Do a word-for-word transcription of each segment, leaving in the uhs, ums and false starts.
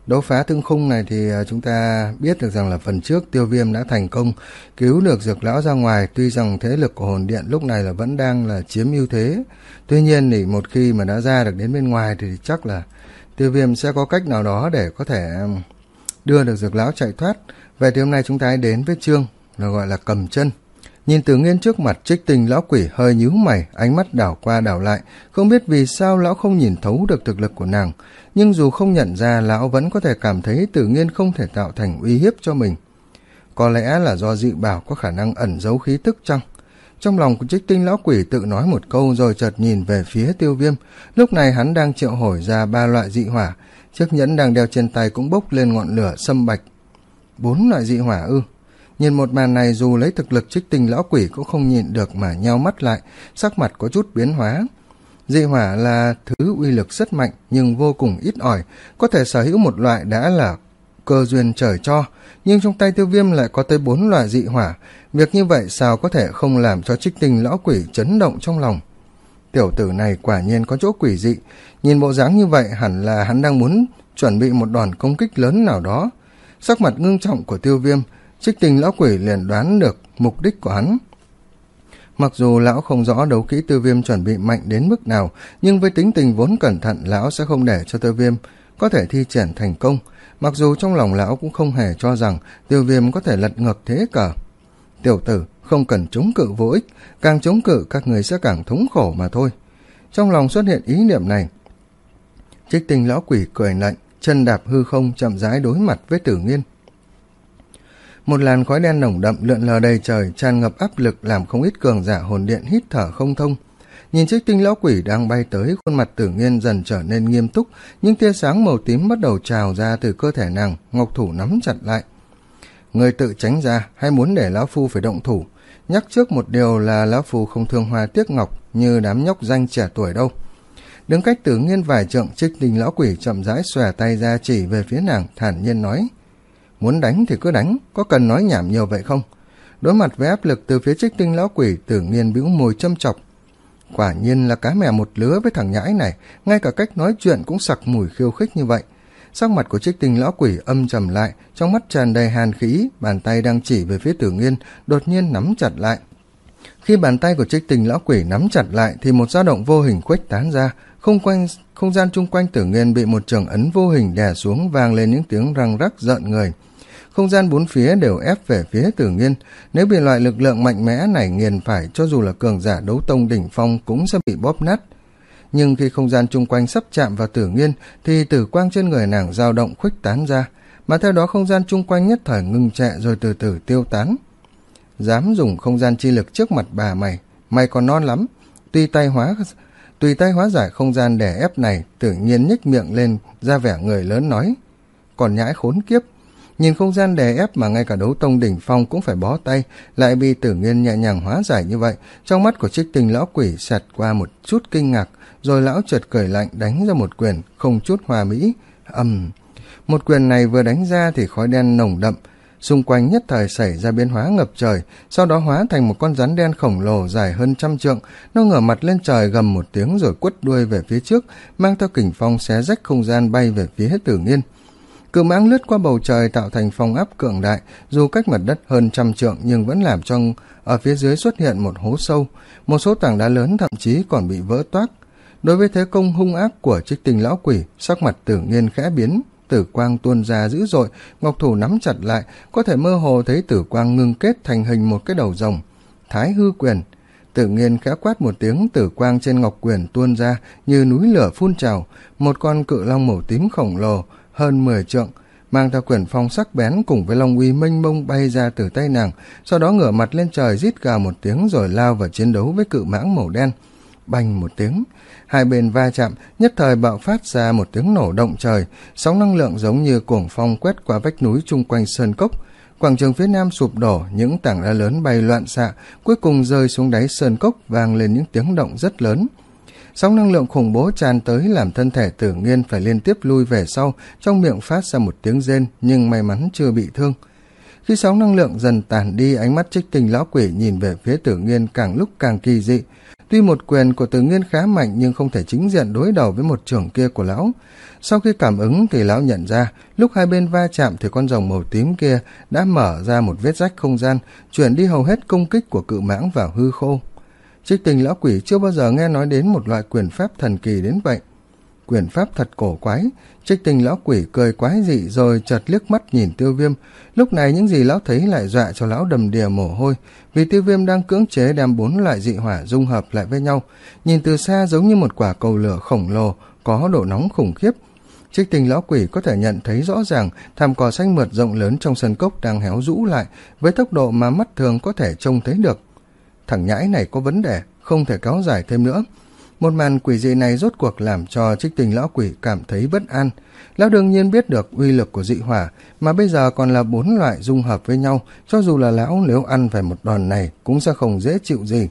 Đấu phá thương khung này thì chúng ta biết được rằng là phần trước Tiêu Viêm đã thành công cứu được Dược Lão ra ngoài, tuy rằng thế lực của hồn điện lúc này là vẫn đang là chiếm ưu thế. Tuy nhiên thì một khi mà đã ra được đến bên ngoài thì chắc là Tiêu Viêm sẽ có cách nào đó để có thể đưa được Dược Lão chạy thoát. Vậy thì hôm nay chúng ta hãy đến với chương là gọi là cầm chân. Nhìn Tử Nghiên trước mặt, Trích Tinh lão quỷ hơi nhíu mày, ánh mắt đảo qua đảo lại, không biết vì sao lão không nhìn thấu được thực lực của nàng, nhưng dù không nhận ra, lão vẫn có thể cảm thấy Tử Nghiên không thể tạo thành uy hiếp cho mình. Có lẽ là do dị bảo có khả năng ẩn giấu khí tức chăng? Trong lòng của Trích Tinh lão quỷ tự nói một câu rồi chợt nhìn về phía Tiêu Viêm. Lúc này hắn đang triệu hồi ra ba loại dị hỏa, chiếc nhẫn đang đeo trên tay cũng bốc lên ngọn lửa sâm bạch. Bốn loại dị hỏa ư? Nhìn một màn này, dù lấy thực lực Trích Tinh lão quỷ cũng không nhịn được mà nheo mắt lại, sắc mặt có chút biến hóa. Dị hỏa là thứ uy lực rất mạnh nhưng vô cùng ít ỏi, có thể sở hữu một loại đã là cơ duyên trời cho, nhưng trong tay Tiêu Viêm lại có tới bốn loại dị hỏa. Việc như vậy sao có thể không làm cho Trích Tinh lão quỷ chấn động trong lòng. Tiểu tử này quả nhiên có chỗ quỷ dị, nhìn bộ dáng như vậy hẳn là hắn đang muốn chuẩn bị một đòn công kích lớn nào đó. Sắc mặt ngưng trọng của Tiêu Viêm, Trích Tinh lão quỷ liền đoán được mục đích của hắn. Mặc dù lão không rõ đấu kỹ Tiêu Viêm chuẩn bị mạnh đến mức nào, nhưng với tính tình vốn cẩn thận, lão sẽ không để cho Tiêu Viêm có thể thi triển thành công. Mặc dù trong lòng lão cũng không hề cho rằng Tiêu Viêm có thể lật ngược thế cờ. Tiểu tử, không cần chống cự vô ích, càng chống cự các người sẽ càng thống khổ mà thôi. Trong lòng xuất hiện ý niệm này, Trích Tinh lão quỷ cười lạnh, chân đạp hư không chậm rãi đối mặt với Tử Nghiên. Một làn khói đen nồng đậm lượn lờ đầy trời, tràn ngập áp lực làm không ít cường giả hồn điện hít thở không thông. Nhìn Trích Tinh lão quỷ đang bay tới, khuôn mặt Tử Nghiên dần trở nên nghiêm túc, những tia sáng màu tím bắt đầu trào ra từ cơ thể nàng, ngọc thủ nắm chặt lại. Người tự tránh ra, hay muốn để lão phu phải động thủ? Nhắc trước một điều là lão phu không thương hoa tiếc ngọc như đám nhóc danh trẻ tuổi đâu. Đứng cách Tử Nghiên vài trượng, Trích Tinh lão quỷ chậm rãi xòe tay ra chỉ về phía nàng, thản nhiên nói: Muốn đánh thì cứ đánh, có cần nói nhảm nhiều vậy không? Đối mặt với áp lực từ phía Trích Tinh lão quỷ, Tử Nghiên bĩu môi châm chọc. Quả nhiên là cá mè một lứa với thằng nhãi này, ngay cả cách nói chuyện cũng sặc mùi khiêu khích như vậy. Sắc mặt của Trích Tinh lão quỷ âm trầm lại, trong mắt tràn đầy hàn khí, bàn tay đang chỉ về phía Tử Nghiên đột nhiên nắm chặt lại. Khi bàn tay của Trích Tinh lão quỷ nắm chặt lại thì một dao động vô hình khuếch tán ra, không quanh không gian chung quanh Tử Nghiên bị một trường ấn vô hình đè xuống, vang lên những tiếng răng rắc rợn người. Không gian bốn phía đều ép về phía Tử Nghiên, nếu bị loại lực lượng mạnh mẽ này nghiền phải, cho dù là cường giả đấu tông đỉnh phong cũng sẽ bị bóp nát. Nhưng khi không gian chung quanh sắp chạm vào Tử Nghiên thì tử quang trên người nàng dao động khuếch tán ra, mà theo đó không gian chung quanh nhất thời ngưng trệ rồi từ từ tiêu tán. Dám dùng không gian chi lực trước mặt bà mày, mày còn non lắm. Tùy tay hóa tùy tay hóa giải không gian đè ép này, Tử Nghiên nhếch miệng lên ra vẻ người lớn nói: Còn nhãi khốn kiếp, nhìn không gian đè ép mà ngay cả đấu tông đỉnh phong cũng phải bó tay, lại bị Tử Nghiên nhẹ nhàng hóa giải như vậy. Trong mắt của Trích Tinh lão quỷ xẹt qua một chút kinh ngạc, rồi lão chợt cười lạnh đánh ra một quyền không chút hòa mỹ. Ầm, một quyền này vừa đánh ra thì khói đen nồng đậm xung quanh nhất thời xảy ra biến hóa ngập trời, sau đó hóa thành một con rắn đen khổng lồ dài hơn trăm trượng. Nó ngửa mặt lên trời gầm một tiếng rồi quất đuôi về phía trước, mang theo kình phong xé rách không gian bay về phía Tử Nghiên. Cự mãng lướt qua bầu trời tạo thành phong áp cường đại, dù cách mặt đất hơn trăm trượng nhưng vẫn làm cho ở phía dưới xuất hiện một hố sâu, một số tảng đá lớn thậm chí còn bị vỡ toác. Đối với thế công hung ác của Trích Tinh lão quỷ, sắc mặt Tử Nghiên khẽ biến, tử quang tuôn ra dữ dội, ngọc thủ nắm chặt lại, có thể mơ hồ thấy tử quang ngưng kết thành hình một cái đầu rồng. Thái hư quyền. Tử Nghiên khẽ quát một tiếng, tử quang trên ngọc quyền tuôn ra như núi lửa phun trào, một con cự long màu tím khổng lồ hơn mười trượng, mang theo quyền phong sắc bén cùng với long uy mênh mông bay ra từ tay nàng, sau đó ngửa mặt lên trời rít gào một tiếng rồi lao vào chiến đấu với cự mãng màu đen. Bành một tiếng, hai bên va chạm, nhất thời bạo phát ra một tiếng nổ động trời, sóng năng lượng giống như cuồng phong quét qua vách núi chung quanh sơn cốc. Quảng trường phía nam sụp đổ, những tảng đá lớn bay loạn xạ, cuối cùng rơi xuống đáy sơn cốc, vang lên những tiếng động rất lớn. Sóng năng lượng khủng bố tràn tới làm thân thể Tử Nghiên phải liên tiếp lui về sau, trong miệng phát ra một tiếng rên nhưng may mắn chưa bị thương. Khi sóng năng lượng dần tàn đi, ánh mắt Trích Tinh lão quỷ nhìn về phía Tử Nghiên càng lúc càng kỳ dị. Tuy một quyền của Tử Nghiên khá mạnh nhưng không thể chính diện đối đầu với một chưởng kia của lão. Sau khi cảm ứng thì lão nhận ra, lúc hai bên va chạm thì con rồng màu tím kia đã mở ra một vết rách không gian, chuyển đi hầu hết công kích của cự mãng vào hư khô. Trích Tinh lão quỷ chưa bao giờ nghe nói đến một loại quyền pháp thần kỳ đến vậy. Quyền pháp thật cổ quái. Trích Tinh lão quỷ cười quái dị rồi chợt liếc mắt nhìn Tiêu Viêm. Lúc này những gì lão thấy lại dọa cho lão đầm đìa mồ hôi, vì Tiêu Viêm đang cưỡng chế đem bốn loại dị hỏa dung hợp lại với nhau, nhìn từ xa giống như một quả cầu lửa khổng lồ có độ nóng khủng khiếp. Trích Tinh lão quỷ có thể nhận thấy rõ ràng thảm cỏ xanh mượt rộng lớn trong sân cốc đang héo rũ lại với tốc độ mà mắt thường có thể trông thấy được. Thằng nhãi này có vấn đề, không thể kéo dài thêm nữa. Một màn quỷ dị này rốt cuộc làm cho Trích Tinh lão quỷ cảm thấy bất an. Lão đương nhiên biết được uy lực của dị hỏa, mà bây giờ còn là bốn loại dung hợp với nhau, cho dù là lão nếu ăn phải một đòn này cũng sẽ không dễ chịu gì.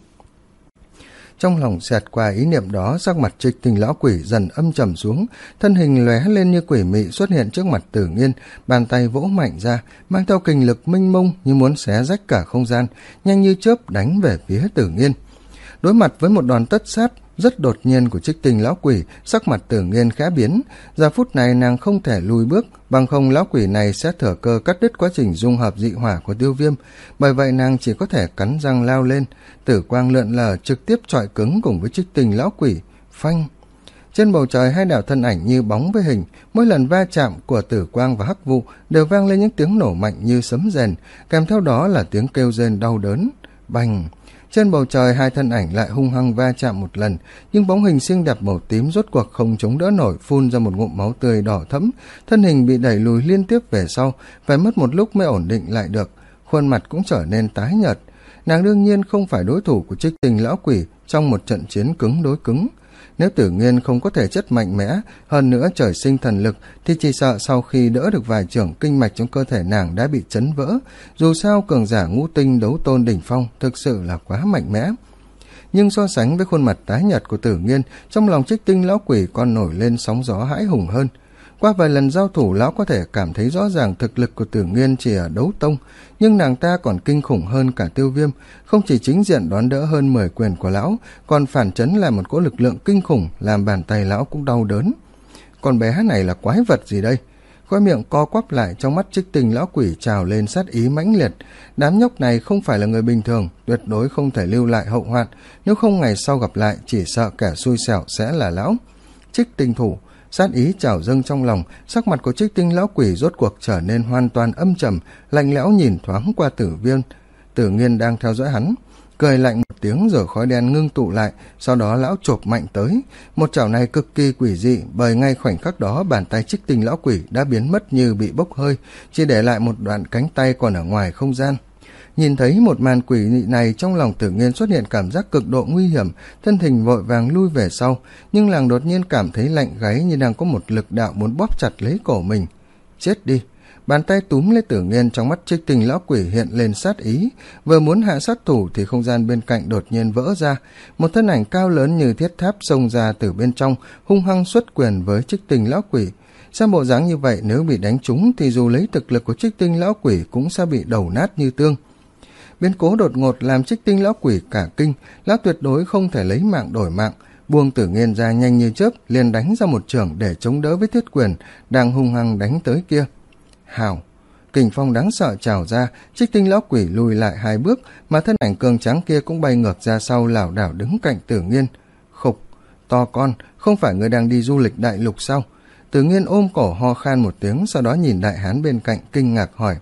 Trong lòng xẹt qua ý niệm đó, sắc mặt Trích Tinh lão quỷ dần âm trầm xuống, thân hình lóe lên như quỷ mị xuất hiện trước mặt Tử Nghiên, bàn tay vỗ mạnh ra, mang theo kình lực mênh mông như muốn xé rách cả không gian, nhanh như chớp đánh về phía Tử Nghiên. Đối mặt với một đòn tất sát rất đột nhiên của Trích Tinh lão quỷ, sắc mặt Tử Nghiên khẽ biến. Giờ phút này nàng không thể lùi bước, bằng không lão quỷ này sẽ thừa cơ cắt đứt quá trình dung hợp dị hỏa của Tiêu Viêm. Bởi vậy nàng chỉ có thể cắn răng lao lên, tử quang lượn lờ trực tiếp chọi cứng cùng với Trích Tinh lão quỷ. Phanh! Trên bầu trời hai đạo thân ảnh như bóng với hình, mỗi lần va chạm của tử quang và hắc vụ đều vang lên những tiếng nổ mạnh như sấm rền, kèm theo đó là tiếng kêu rên đau đớn. Bành! Trên bầu trời hai thân ảnh lại hung hăng va chạm một lần, nhưng bóng hình xinh đẹp màu tím rốt cuộc không chống đỡ nổi, phun ra một ngụm máu tươi đỏ thẫm, thân hình bị đẩy lùi liên tiếp về sau, phải mất một lúc mới ổn định lại được, khuôn mặt cũng trở nên tái nhợt. Nàng đương nhiên không phải đối thủ của Trích Tinh lão quỷ trong một trận chiến cứng đối cứng. Nếu Tử Nghiên không có thể chất mạnh mẽ, hơn nữa trời sinh thần lực, thì chỉ sợ sau khi đỡ được vài chưởng kinh mạch trong cơ thể nàng đã bị chấn vỡ. Dù sao cường giả ngũ tinh đấu tôn đỉnh phong thực sự là quá mạnh mẽ. Nhưng so sánh với khuôn mặt tái nhợt của Tử Nghiên, trong lòng Trích Tinh lão quỷ còn nổi lên sóng gió hãi hùng hơn. Qua vài lần giao thủ, lão có thể cảm thấy rõ ràng thực lực của Tử Nghiên chỉ ở đấu tông, nhưng nàng ta còn kinh khủng hơn cả Tiêu Viêm, không chỉ chính diện đón đỡ hơn mười quyền của lão, còn phản chấn là một cỗ lực lượng kinh khủng, làm bàn tay lão cũng đau đớn. Con bé này là quái vật gì đây? Khóe miệng co quắp lại, trong mắt Trích Tinh lão quỷ trào lên sát ý mãnh liệt. Đám nhóc này không phải là người bình thường, tuyệt đối không thể lưu lại hậu hoạn, nếu không ngày sau gặp lại chỉ sợ kẻ xui xẻo sẽ là lão. Trích Tinh thủ, sát ý trào dâng trong lòng, sắc mặt của Trích Tinh lão quỷ rốt cuộc trở nên hoàn toàn âm trầm, lạnh lẽo nhìn thoáng qua Tử Viên. Tử Nghiên đang theo dõi hắn, cười lạnh một tiếng rồi khói đen ngưng tụ lại, sau đó lão chộp mạnh tới. Một chảo này cực kỳ quỷ dị, bởi ngay khoảnh khắc đó bàn tay Trích Tinh lão quỷ đã biến mất như bị bốc hơi, chỉ để lại một đoạn cánh tay còn ở ngoài không gian. Nhìn thấy một màn quỷ dị này, trong lòng Tử Nghiên xuất hiện cảm giác cực độ nguy hiểm, thân hình vội vàng lui về sau, nhưng nàng đột nhiên cảm thấy lạnh gáy như đang có một lực đạo muốn bóp chặt lấy cổ mình. Chết đi! Bàn tay túm lấy Tử Nghiên, trong mắt Trích Tinh lão quỷ hiện lên sát ý, vừa muốn hạ sát thủ thì không gian bên cạnh đột nhiên vỡ ra, một thân ảnh cao lớn như thiết tháp xông ra từ bên trong, hung hăng xuất quyền với Trích Tinh lão quỷ. Xem bộ dáng như vậy, nếu bị đánh trúng thì dù lấy thực lực của Trích Tinh lão quỷ cũng sẽ bị đầu nát như tương. Biến cố đột ngột làm Trích Tinh lão quỷ cả kinh, lão tuyệt đối không thể lấy mạng đổi mạng, buông Tử Nghiên ra nhanh như chớp, liền đánh ra một chưởng để chống đỡ với thiết quyền đang hung hăng đánh tới kia. Hào! Kình phong đáng sợ trào ra, Trích Tinh lão quỷ lùi lại hai bước, mà thân ảnh cường tráng kia cũng bay ngược ra sau, lảo đảo đứng cạnh Tử Nghiên. Khục! To con, không phải người đang đi du lịch đại lục sao? Tử Nghiên ôm cổ ho khan một tiếng, sau đó nhìn đại hán bên cạnh kinh ngạc hỏi.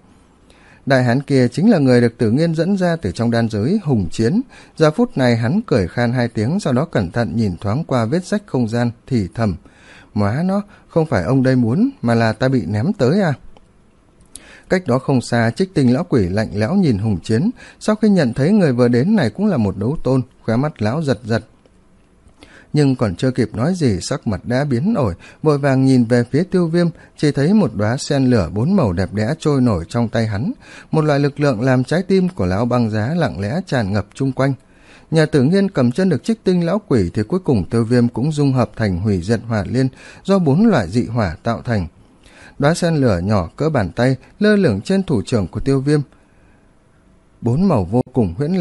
Đại hán kia chính là người được Tử Nghiên dẫn ra từ trong đan giới Hùng Chiến. Giờ phút này hắn cười khan hai tiếng, sau đó cẩn thận nhìn thoáng qua vết rách không gian, thì thầm. Móa nó, không phải ông đây muốn, mà là ta bị ném tới à? Cách đó không xa, Trích Tinh lão quỷ lạnh lẽo nhìn Hùng Chiến, sau khi nhận thấy người vừa đến này cũng là một đấu tôn, khóe mắt lão giật giật. Nhưng còn chưa kịp nói gì, sắc mặt đã biến đổi, vội vàng nhìn về phía Tiêu Viêm, chỉ thấy một đóa sen lửa bốn màu đẹp đẽ trôi nổi trong tay hắn, một loại lực lượng làm trái tim của lão băng giá lặng lẽ tràn ngập chung quanh. Nhà Tử Nghiên cầm chân được Trích Tinh lão quỷ thì cuối cùng Tiêu Viêm cũng dung hợp thành hủy diệt hỏa liên do bốn loại dị hỏa tạo thành. Đóa sen lửa nhỏ cỡ bàn tay lơ lửng trên thủ trưởng của Tiêu Viêm, bốn màu vô cùng huyễn lệ,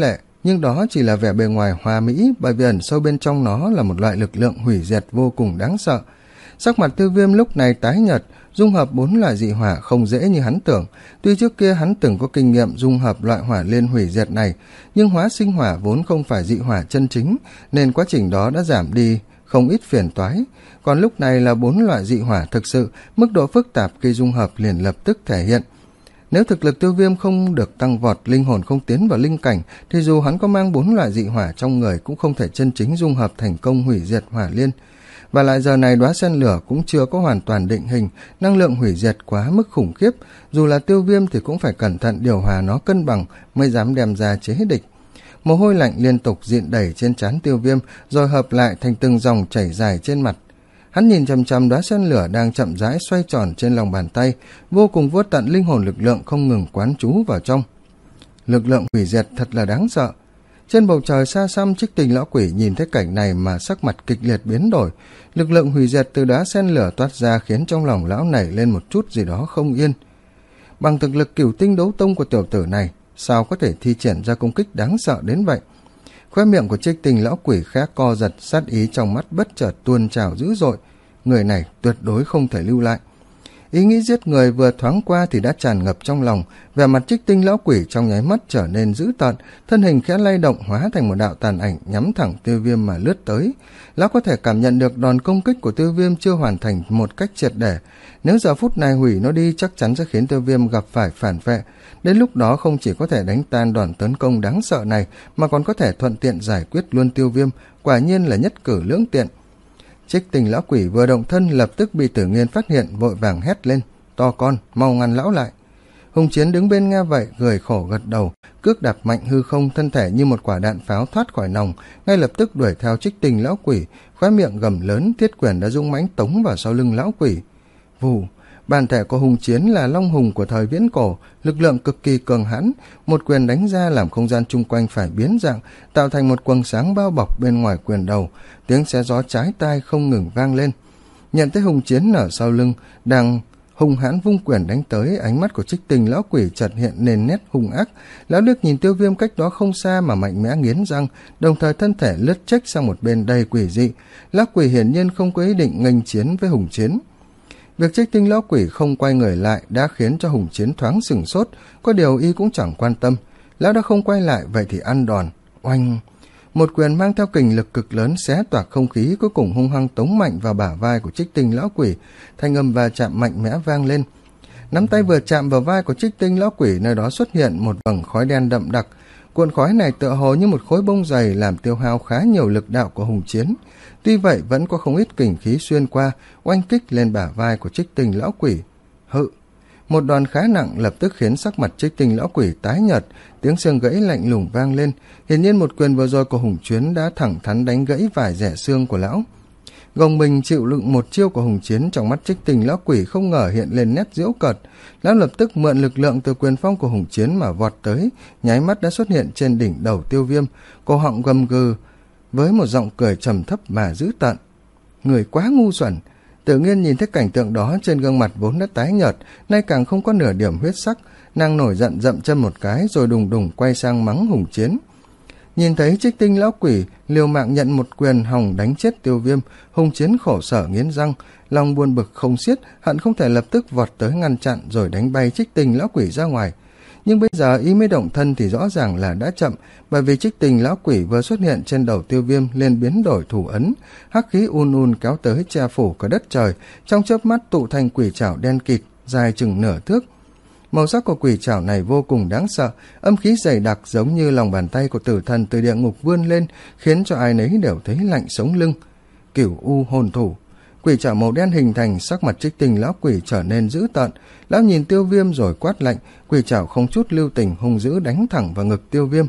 nhưng đó chỉ là vẻ bề ngoài hoa mỹ, bởi vì ẩn sâu bên trong nó là một loại lực lượng hủy diệt vô cùng đáng sợ. Sắc mặt Tiêu Viêm lúc này tái nhợt, dung hợp bốn loại dị hỏa không dễ như hắn tưởng. Tuy trước kia hắn từng có kinh nghiệm dung hợp loại hỏa liên hủy diệt này, nhưng hóa sinh hỏa vốn không phải dị hỏa chân chính, nên quá trình đó đã giảm đi không ít phiền toái. Còn lúc này là bốn loại dị hỏa thực sự, mức độ phức tạp khi dung hợp liền lập tức thể hiện. Nếu thực lực Tiêu Viêm không được tăng vọt, linh hồn không tiến vào linh cảnh, thì dù hắn có mang bốn loại dị hỏa trong người cũng không thể chân chính dung hợp thành công hủy diệt hỏa liên. Và lại giờ này đóa sen lửa cũng chưa có hoàn toàn định hình, năng lượng hủy diệt quá mức khủng khiếp, dù là Tiêu Viêm thì cũng phải cẩn thận điều hòa nó cân bằng mới dám đem ra chế địch. Mồ hôi lạnh liên tục diện đẩy trên trán Tiêu Viêm, rồi hợp lại thành từng dòng chảy dài trên mặt. Hắn nhìn chằm chằm đóa sen lửa đang chậm rãi xoay tròn trên lòng bàn tay, vô cùng vô tận linh hồn lực lượng không ngừng quán trú vào trong. Lực lượng hủy diệt thật là đáng sợ. Trên bầu trời xa xăm, Trích Tinh lão quỷ nhìn thấy cảnh này mà sắc mặt kịch liệt biến đổi. Lực lượng hủy diệt từ đóa sen lửa toát ra khiến trong lòng lão nảy lên một chút gì đó không yên. Bằng thực lực cửu tinh đấu tông của tiểu tử này, sao có thể thi triển ra công kích đáng sợ đến vậy? Khóe miệng của Trích Tinh lão quỷ khẽ co giật, sát ý trong mắt bất chợt tuôn trào dữ dội. Người này tuyệt đối không thể lưu lại. Ý nghĩ giết người vừa thoáng qua thì đã tràn ngập trong lòng, vẻ mặt Trích Tinh lão quỷ trong nháy mắt trở nên dữ tợn, thân hình khẽ lay động hóa thành một đạo tàn ảnh nhắm thẳng Tiêu Viêm mà lướt tới. Lão có thể cảm nhận được đòn công kích của Tiêu Viêm chưa hoàn thành một cách triệt để, nếu giờ phút này hủy nó đi chắc chắn sẽ khiến Tiêu Viêm gặp phải phản vệ. Đến lúc đó không chỉ có thể đánh tan đòn tấn công đáng sợ này, mà còn có thể thuận tiện giải quyết luôn Tiêu Viêm, quả nhiên là nhất cử lưỡng tiện. Trích Tinh lão quỷ vừa động thân lập tức bị Tử Nghiên phát hiện, vội vàng hét lên: "To con, mau ngăn lão lại!" Hùng Chiến đứng bên nghe vậy, cười khổ gật đầu, cước đạp mạnh hư không, thân thể như một quả đạn pháo thoát khỏi nòng, ngay lập tức đuổi theo Trích Tinh lão quỷ, khóe miệng gầm lớn, thiết quyền đã dũng mãnh tống vào sau lưng lão quỷ. Vù, bản thể của Hùng Chiến là long hùng của thời viễn cổ, lực lượng cực kỳ cường hãn, một quyền đánh ra làm không gian chung quanh phải biến dạng, tạo thành một quầng sáng bao bọc bên ngoài quyền đầu, tiếng xé gió chói tai không ngừng vang lên. Nhận thấy Hùng Chiến ở sau lưng đang hung hãn vung quyền đánh tới, ánh mắt của Trích Tinh lão quỷ chợt hiện nền nét hung ác. Lão liếc nhìn Tiêu Viêm cách đó không xa mà mạnh mẽ nghiến răng, đồng thời thân thể lướt chếch sang một bên đầy quỷ dị. Lão quỷ hiển nhiên không có ý định nghênh chiến với Hùng Chiến. Việc Trích Tinh lão quỷ không quay người lại đã khiến cho Hùng Chiến thoáng sửng sốt, có điều y cũng chẳng quan tâm. Lão đã không quay lại, vậy thì ăn đòn. Oanh! Một quyền mang theo kình lực cực lớn xé toạc không khí, cuối cùng hung hăng tống mạnh vào bả vai của Trích Tinh lão quỷ, thanh âm va chạm mạnh mẽ vang lên. Nắm tay vừa chạm vào vai của Trích Tinh lão quỷ, nơi đó xuất hiện một vầng khói đen đậm đặc. Cuộn khói này tựa hồ như một khối bông dày, làm tiêu hao khá nhiều lực đạo của Hùng Chiến. Tuy vậy vẫn có không ít kình khí xuyên qua, oanh kích lên bả vai của Trích Tinh lão quỷ. Hự! Một đòn khá nặng lập tức khiến sắc mặt Trích Tinh lão quỷ tái nhợt, tiếng xương gãy lạnh lùng vang lên. Hiển nhiên một quyền vừa rồi của Hùng Chiến đã thẳng thắn đánh gãy vài rẻ xương của lão. Gồng mình chịu đựng một chiêu của Hùng Chiến, trong mắt Trích Tinh lão quỷ không ngờ hiện lên nét giễu cợt. Lão lập tức mượn lực lượng từ quyền phong của Hùng Chiến mà vọt tới, nháy mắt đã xuất hiện trên đỉnh đầu Tiêu Viêm, cổ họng gầm gừ với một giọng cười trầm thấp mà dữ tợn. Người quá ngu xuẩn! Tự Nghiên nhìn thấy cảnh tượng đó, trên gương mặt vốn đã tái nhợt, nay càng không có nửa điểm huyết sắc, nàng nổi giận dậm chân một cái rồi đùng đùng quay sang mắng Hùng Chiến. Nhìn thấy Trích Tinh lão quỷ liều mạng nhận một quyền hòng đánh chết Tiêu Viêm, Hùng Chiến khổ sở nghiến răng, lòng buồn bực không xiết, hận không thể lập tức vọt tới ngăn chặn rồi đánh bay Trích Tinh lão quỷ ra ngoài. Nhưng bây giờ ý mới động thân thì rõ ràng là đã chậm, bởi vì Trích Tinh lão quỷ vừa xuất hiện trên đầu Tiêu Viêm liền biến đổi thủ ấn, hắc khí un un kéo tới che phủ cả đất trời, trong chớp mắt tụ thành quỷ trảo đen kịt, dài chừng nửa thước. Màu sắc của quỷ trảo này vô cùng đáng sợ, âm khí dày đặc giống như lòng bàn tay của tử thần từ địa ngục vươn lên, khiến cho ai nấy đều thấy lạnh sống lưng. Cửu u hồn thủ. Quỷ trảo màu đen hình thành, sắc mặt Trích Tinh lão quỷ trở nên dữ tợn. Lão nhìn Tiêu Viêm rồi quát lạnh, quỷ trảo không chút lưu tình hung dữ đánh thẳng vào ngực Tiêu Viêm.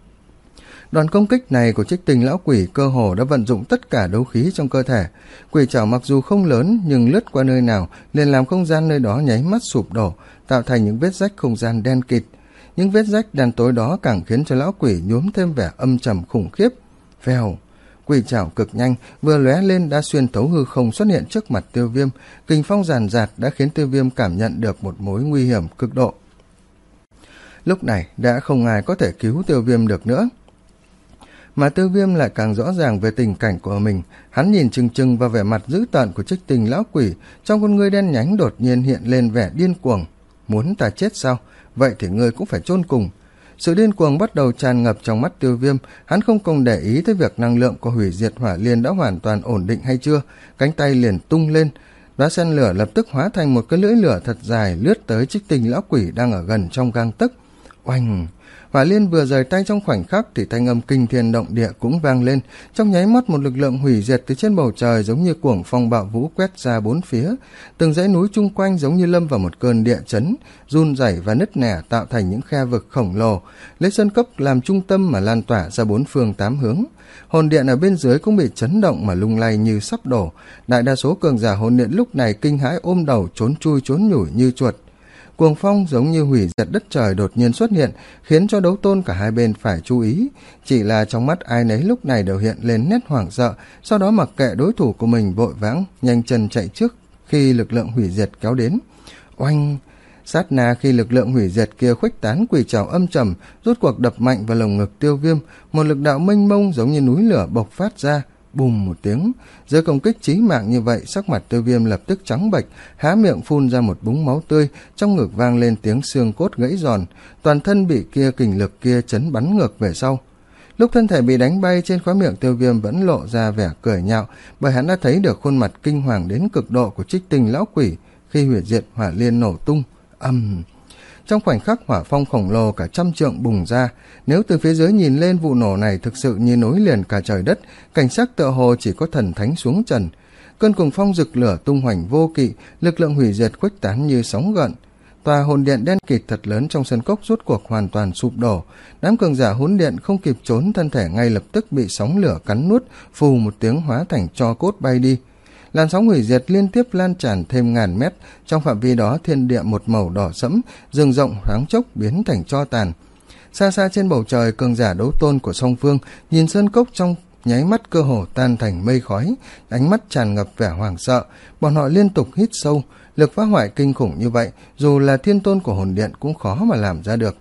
Đòn công kích này của Trích Tinh lão quỷ cơ hồ đã vận dụng tất cả đấu khí trong cơ thể. Quỷ trảo mặc dù không lớn nhưng lướt qua nơi nào liền làm không gian nơi đó nháy mắt sụp đổ, tạo thành những vết rách không gian đen kịt. Những vết rách đen tối đó càng khiến cho lão quỷ nhuốm thêm vẻ âm trầm khủng khiếp. Vèo! Quỷ trảo cực nhanh vừa lóe lên đã xuyên thấu hư không, xuất hiện trước mặt Tiêu Viêm. Kình phong ràn rạt đã khiến Tiêu Viêm cảm nhận được một mối nguy hiểm cực độ. Lúc này đã không ai có thể cứu Tiêu Viêm được nữa. Mà Tiêu Viêm lại càng rõ ràng về tình cảnh của mình. Hắn nhìn chừng chừng vào vẻ mặt dữ tợn của Trích Tinh lão quỷ, trong con ngươi đen nhánh đột nhiên hiện lên vẻ điên cuồng. Muốn ta chết sao? Vậy thì ngươi cũng phải chôn cùng. Sự điên cuồng bắt đầu tràn ngập trong mắt Tiêu Viêm. Hắn không còn để ý tới việc năng lượng của hủy diệt hỏa liên đã hoàn toàn ổn định hay chưa, cánh tay liền tung lên, đóa sen lửa lập tức hóa thành một cái lưỡi lửa thật dài lướt tới Trích Tinh lão quỷ đang ở gần trong gang tấc. Oanh! Hỏa liên vừa rời tay trong khoảnh khắc thì thanh âm kinh thiên động địa cũng vang lên. Trong nháy mắt một lực lượng hủy diệt từ trên bầu trời giống như cuồng phong bạo vũ quét ra bốn phía. Từng dãy núi chung quanh giống như lâm vào một cơn địa chấn, run rẩy và nứt nẻ tạo thành những khe vực khổng lồ, lấy sơn cốc làm trung tâm mà lan tỏa ra bốn phương tám hướng. Hồn điện ở bên dưới cũng bị chấn động mà lung lay như sắp đổ. Đại đa số cường giả hồn điện lúc này kinh hãi ôm đầu trốn chui trốn nhủi như chuột. Cuồng phong giống như hủy diệt đất trời đột nhiên xuất hiện, khiến cho đấu tôn cả hai bên phải chú ý. Chỉ là trong mắt ai nấy lúc này đều hiện lên nét hoảng sợ, sau đó mặc kệ đối thủ của mình vội vãng nhanh chân chạy trước khi lực lượng hủy diệt kéo đến. Oanh! Sát na khi lực lượng hủy diệt kia khuếch tán quỷ trảo âm trầm, rốt cuộc đập mạnh vào lồng ngực Tiêu Viêm, một lực đạo mênh mông giống như núi lửa bộc phát ra. Bùm một tiếng, dưới công kích chí mạng như vậy, sắc mặt Tiêu Viêm lập tức trắng bệch, há miệng phun ra một búng máu tươi, trong ngực vang lên tiếng xương cốt gãy giòn, toàn thân bị kia kình lực kia chấn bắn ngược về sau. Lúc thân thể bị đánh bay, trên khóe miệng Tiêu Viêm vẫn lộ ra vẻ cười nhạo, bởi hắn đã thấy được khuôn mặt kinh hoàng đến cực độ của Trích Tinh lão quỷ khi hủy diệt hỏa liên nổ tung. Ầm! Trong khoảnh khắc hỏa phong khổng lồ cả trăm trượng bùng ra, nếu từ phía dưới nhìn lên vụ nổ này thực sự như nối liền cả trời đất, cảnh sắc tựa hồ chỉ có thần thánh xuống trần. Cơn cuồng phong rực lửa tung hoành vô kỵ, lực lượng hủy diệt khuếch tán như sóng gợn. Tòa hồn điện đen kịt thật lớn trong sân cốc rốt cuộc hoàn toàn sụp đổ. Đám cường giả hỗn điện không kịp trốn, thân thể ngay lập tức bị sóng lửa cắn nuốt, phù một tiếng hóa thành tro cốt bay đi. Làn sóng hủy diệt liên tiếp lan tràn thêm ngàn mét, trong phạm vi đó thiên địa một màu đỏ sẫm, rừng rộng thoáng chốc biến thành tro tàn. Xa xa trên bầu trời, cường giả đấu tôn của song phương nhìn sơn cốc trong nháy mắt cơ hồ tan thành mây khói, ánh mắt tràn ngập vẻ hoảng sợ. Bọn họ liên tục hít sâu, lực phá hoại kinh khủng như vậy, dù là thiên tôn của hồn điện cũng khó mà làm ra được.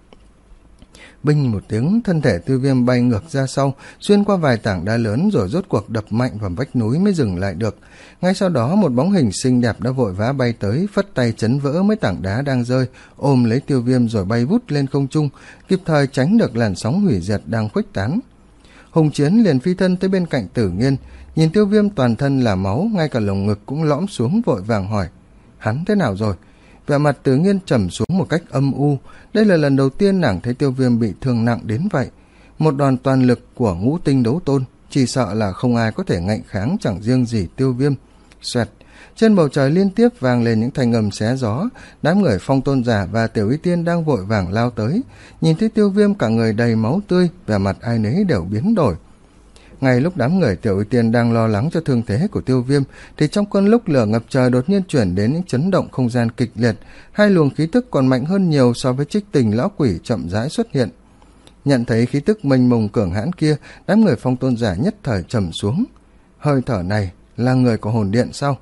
Binh một tiếng, thân thể Tiêu Viêm bay ngược ra sau, xuyên qua vài tảng đá lớn rồi rốt cuộc đập mạnh vào vách núi mới dừng lại được. Ngay sau đó một bóng hình xinh đẹp đã vội vã bay tới, phất tay chấn vỡ mấy tảng đá đang rơi, ôm lấy Tiêu Viêm rồi bay vút lên không trung, kịp thời tránh được làn sóng hủy diệt đang khuếch tán. Hùng Chiến liền phi thân tới bên cạnh Tử Nghiên, nhìn Tiêu Viêm toàn thân là máu, ngay cả lồng ngực cũng lõm xuống, vội vàng hỏi: hắn thế nào rồi? Vẻ mặt Tử Nghiên trầm xuống một cách âm u. Đây là lần đầu tiên nàng thấy Tiêu Viêm bị thương nặng đến vậy. Một đòn toàn lực của ngũ tinh đấu tôn, chỉ sợ là không ai có thể ngạnh kháng, chẳng riêng gì Tiêu Viêm. Xoẹt, trên bầu trời liên tiếp vang lên những thanh âm xé gió. Đám người Phong Tôn giả và Tiểu Y Tiên đang vội vàng lao tới, nhìn thấy Tiêu Viêm cả người đầy máu tươi, vẻ mặt ai nấy đều biến đổi. Ngay lúc đám người Tiểu Y Tiên đang lo lắng cho thương thế của Tiêu Viêm, thì trong cơn lốc lửa ngập trời đột nhiên chuyển đến những chấn động không gian kịch liệt. Hai luồng khí tức còn mạnh hơn nhiều so với Trích Tình lão quỷ chậm rãi xuất hiện. Nhận thấy khí tức mênh mông cường hãn kia, đám người Phong Tôn giả nhất thời trầm xuống. Hơi thở này là người của hồn điện sao?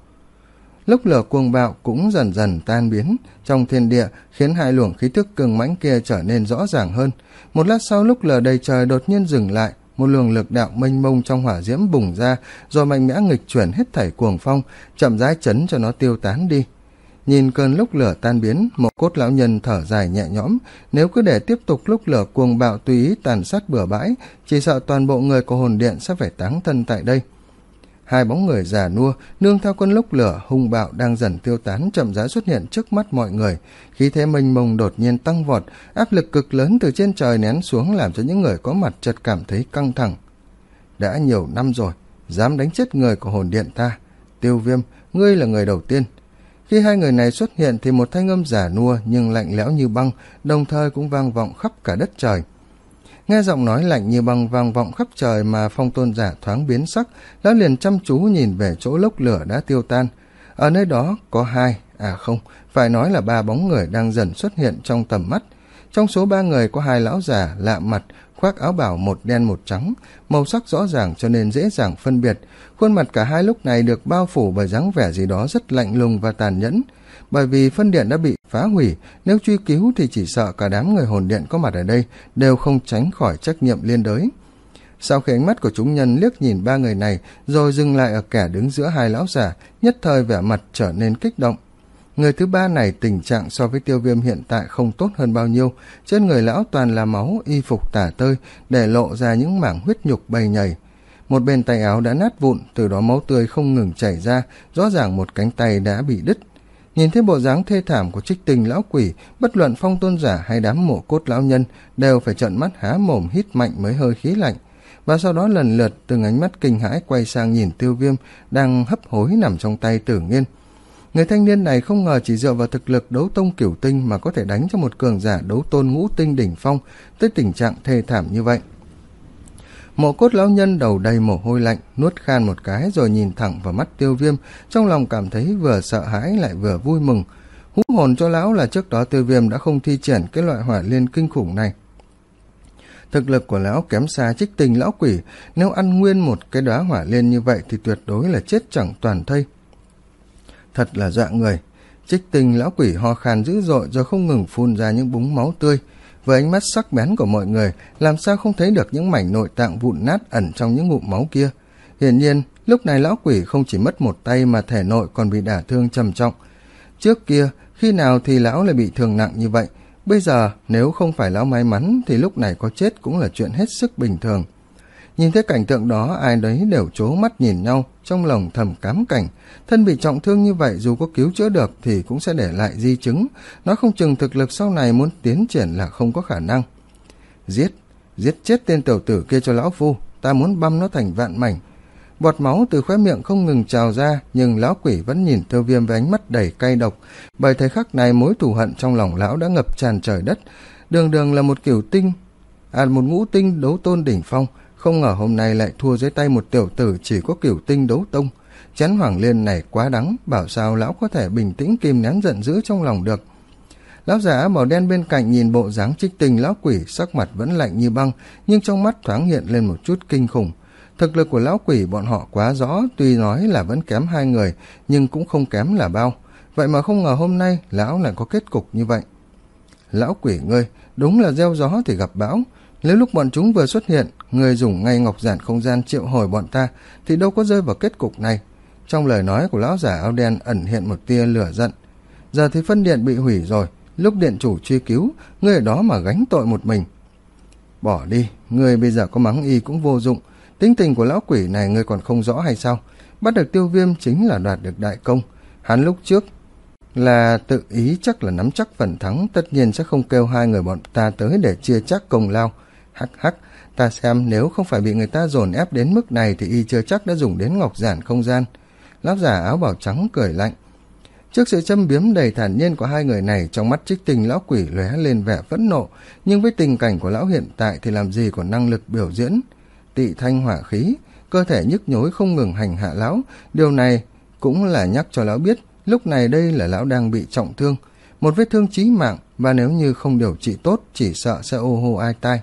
Lốc lửa cuồng bạo cũng dần dần tan biến trong thiên địa, khiến hai luồng khí tức cường mãnh kia trở nên rõ ràng hơn. Một lát sau, lốc lửa đầy trời đột nhiên dừng lại, một luồng lực đạo mênh mông trong hỏa diễm bùng ra, rồi mạnh mẽ nghịch chuyển hết thảy cuồng phong, chậm rãi chấn cho nó tiêu tán đi. Nhìn cơn lốc lửa tan biến, Một Cốt lão nhân thở dài nhẹ nhõm. Nếu cứ để tiếp tục lốc lửa cuồng bạo tùy ý tàn sát bừa bãi, chỉ sợ toàn bộ người của hồn điện sẽ phải táng thân tại đây. Hai bóng người già nua nương theo cơn lốc lửa hung bạo đang dần tiêu tán chậm rãi xuất hiện trước mắt mọi người. Khí thế mênh mông đột nhiên tăng vọt, áp lực cực lớn từ trên trời nén xuống làm cho những người có mặt chợt cảm thấy căng thẳng. Đã nhiều năm rồi, dám đánh chết người của hồn điện ta. Tiêu Viêm, ngươi là người đầu tiên. Khi hai người này xuất hiện thì một thanh âm già nua nhưng lạnh lẽo như băng, đồng thời cũng vang vọng khắp cả đất trời. Nghe giọng nói lạnh như băng vang vọng khắp trời mà Phong Tôn giả thoáng biến sắc, lão liền chăm chú nhìn về chỗ lốc lửa đã tiêu tan. Ở nơi đó có hai, à không, phải nói là ba bóng người đang dần xuất hiện trong tầm mắt. Trong số ba người có hai lão già lạ mặt, khoác áo bào một đen một trắng, màu sắc rõ ràng cho nên dễ dàng phân biệt. Khuôn mặt cả hai lúc này được bao phủ bởi dáng vẻ gì đó rất lạnh lùng và tàn nhẫn. Bởi vì phân điện đã bị phá hủy, nếu truy cứu thì chỉ sợ cả đám người hồn điện có mặt ở đây đều không tránh khỏi trách nhiệm liên đới. Sau khi ánh mắt của chúng nhân liếc nhìn ba người này rồi dừng lại ở kẻ đứng giữa hai lão giả, nhất thời vẻ mặt trở nên kích động. Người thứ ba này tình trạng so với Tiêu Viêm hiện tại không tốt hơn bao nhiêu, trên người lão toàn là máu, y phục tả tơi, để lộ ra những mảng huyết nhục bầy nhầy. Một bên tay áo đã nát vụn, từ đó máu tươi không ngừng chảy ra, rõ ràng một cánh tay đã bị đứt. Nhìn thấy bộ dáng thê thảm của Trích Tinh lão quỷ, bất luận Phong tôn giả hay đám mộ cốt lão nhân đều phải trợn mắt há mồm hít mạnh mới hơi khí lạnh, và sau đó lần lượt từng ánh mắt kinh hãi quay sang nhìn Tiêu Viêm đang hấp hối nằm trong tay Tử Nghiên. Người thanh niên này không ngờ chỉ dựa vào thực lực đấu tông cửu tinh mà có thể đánh cho một cường giả đấu tôn ngũ tinh đỉnh phong tới tình trạng thê thảm như vậy. Mộ cốt lão nhân đầu đầy mồ hôi lạnh, nuốt khan một cái rồi nhìn thẳng vào mắt Tiêu Viêm, trong lòng cảm thấy vừa sợ hãi lại vừa vui mừng. Hú hồn cho lão là trước đó Tiêu Viêm đã không thi triển cái loại hỏa liên kinh khủng này. Thực lực của lão kém xa Trích Tinh lão quỷ, nếu ăn nguyên một cái đóa hỏa liên như vậy thì tuyệt đối là chết chẳng toàn thây. Thật là dọa người. Trích Tinh lão quỷ ho khan dữ dội rồi không ngừng phun ra những búng máu tươi. Với ánh mắt sắc bén của mọi người, làm sao không thấy được những mảnh nội tạng vụn nát ẩn trong những ngụm máu kia. Hiển nhiên, lúc này lão quỷ không chỉ mất một tay mà thể nội còn bị đả thương trầm trọng. Trước kia, khi nào thì lão lại bị thương nặng như vậy? Bây giờ, nếu không phải lão may mắn thì lúc này có chết cũng là chuyện hết sức bình thường. Nhìn thấy cảnh tượng đó, ai đấy đều trố mắt nhìn nhau, trong lòng thầm cám cảnh. Thân bị trọng thương như vậy dù có cứu chữa được thì cũng sẽ để lại di chứng, nó không chừng thực lực sau này muốn tiến triển là không có khả năng. Giết, giết chết tên tiểu tử kia cho lão phu, ta muốn băm nó thành vạn mảnh. Bọt máu từ khóe miệng không ngừng trào ra, nhưng lão quỷ vẫn nhìn Tiêu Viêm với ánh mắt đầy cay độc, bởi thời khắc này mối thù hận trong lòng lão đã ngập tràn trời đất. Đường đường là một cửu tinh, à một ngũ tinh đấu tôn đỉnh phong, không ngờ hôm nay lại thua dưới tay một tiểu tử chỉ có cửu tinh đấu tông. Chén hoàng liên này quá đắng, bảo sao lão có thể bình tĩnh kìm nén giận dữ trong lòng được. Lão giả áo màu đen bên cạnh nhìn bộ dáng Trích Tinh lão quỷ, sắc mặt vẫn lạnh như băng, nhưng trong mắt thoáng hiện lên một chút kinh khủng. Thực lực của lão quỷ bọn họ quá rõ, tuy nói là vẫn kém hai người, nhưng cũng không kém là bao. Vậy mà không ngờ hôm nay lão lại có kết cục như vậy. Lão quỷ ngươi, đúng là gieo gió thì gặp bão. Nếu lúc bọn chúng vừa xuất hiện, người dùng ngay ngọc giản không gian triệu hồi bọn ta, thì đâu có rơi vào kết cục này. Trong lời nói của lão giả áo đen ẩn hiện một tia lửa giận. Giờ thì phân điện bị hủy rồi, lúc điện chủ truy cứu, ngươi ở đó mà gánh tội một mình. Bỏ đi, ngươi bây giờ có mắng y cũng vô dụng. Tính tình của lão quỷ này ngươi còn không rõ hay sao? Bắt được Tiêu Viêm chính là đoạt được đại công. Hắn lúc trước là tự ý chắc là nắm chắc phần thắng, tất nhiên sẽ không kêu hai người bọn ta tới để chia chắc công lao. Hắc hắc, ta xem nếu không phải bị người ta dồn ép đến mức này thì y chưa chắc đã dùng đến ngọc giản không gian. Lão giả áo bào trắng cười lạnh. Trước sự châm biếm đầy thản nhiên của hai người này, trong mắt Trích Tinh lão quỷ lóe lên vẻ phẫn nộ, nhưng với tình cảnh của lão hiện tại thì làm gì còn năng lực biểu diễn. Tị thanh hỏa khí, cơ thể nhức nhối không ngừng hành hạ lão, điều này cũng là nhắc cho lão biết lúc này đây là lão đang bị trọng thương, một vết thương chí mạng, và nếu như không điều trị tốt chỉ sợ sẽ ô hô ai tai.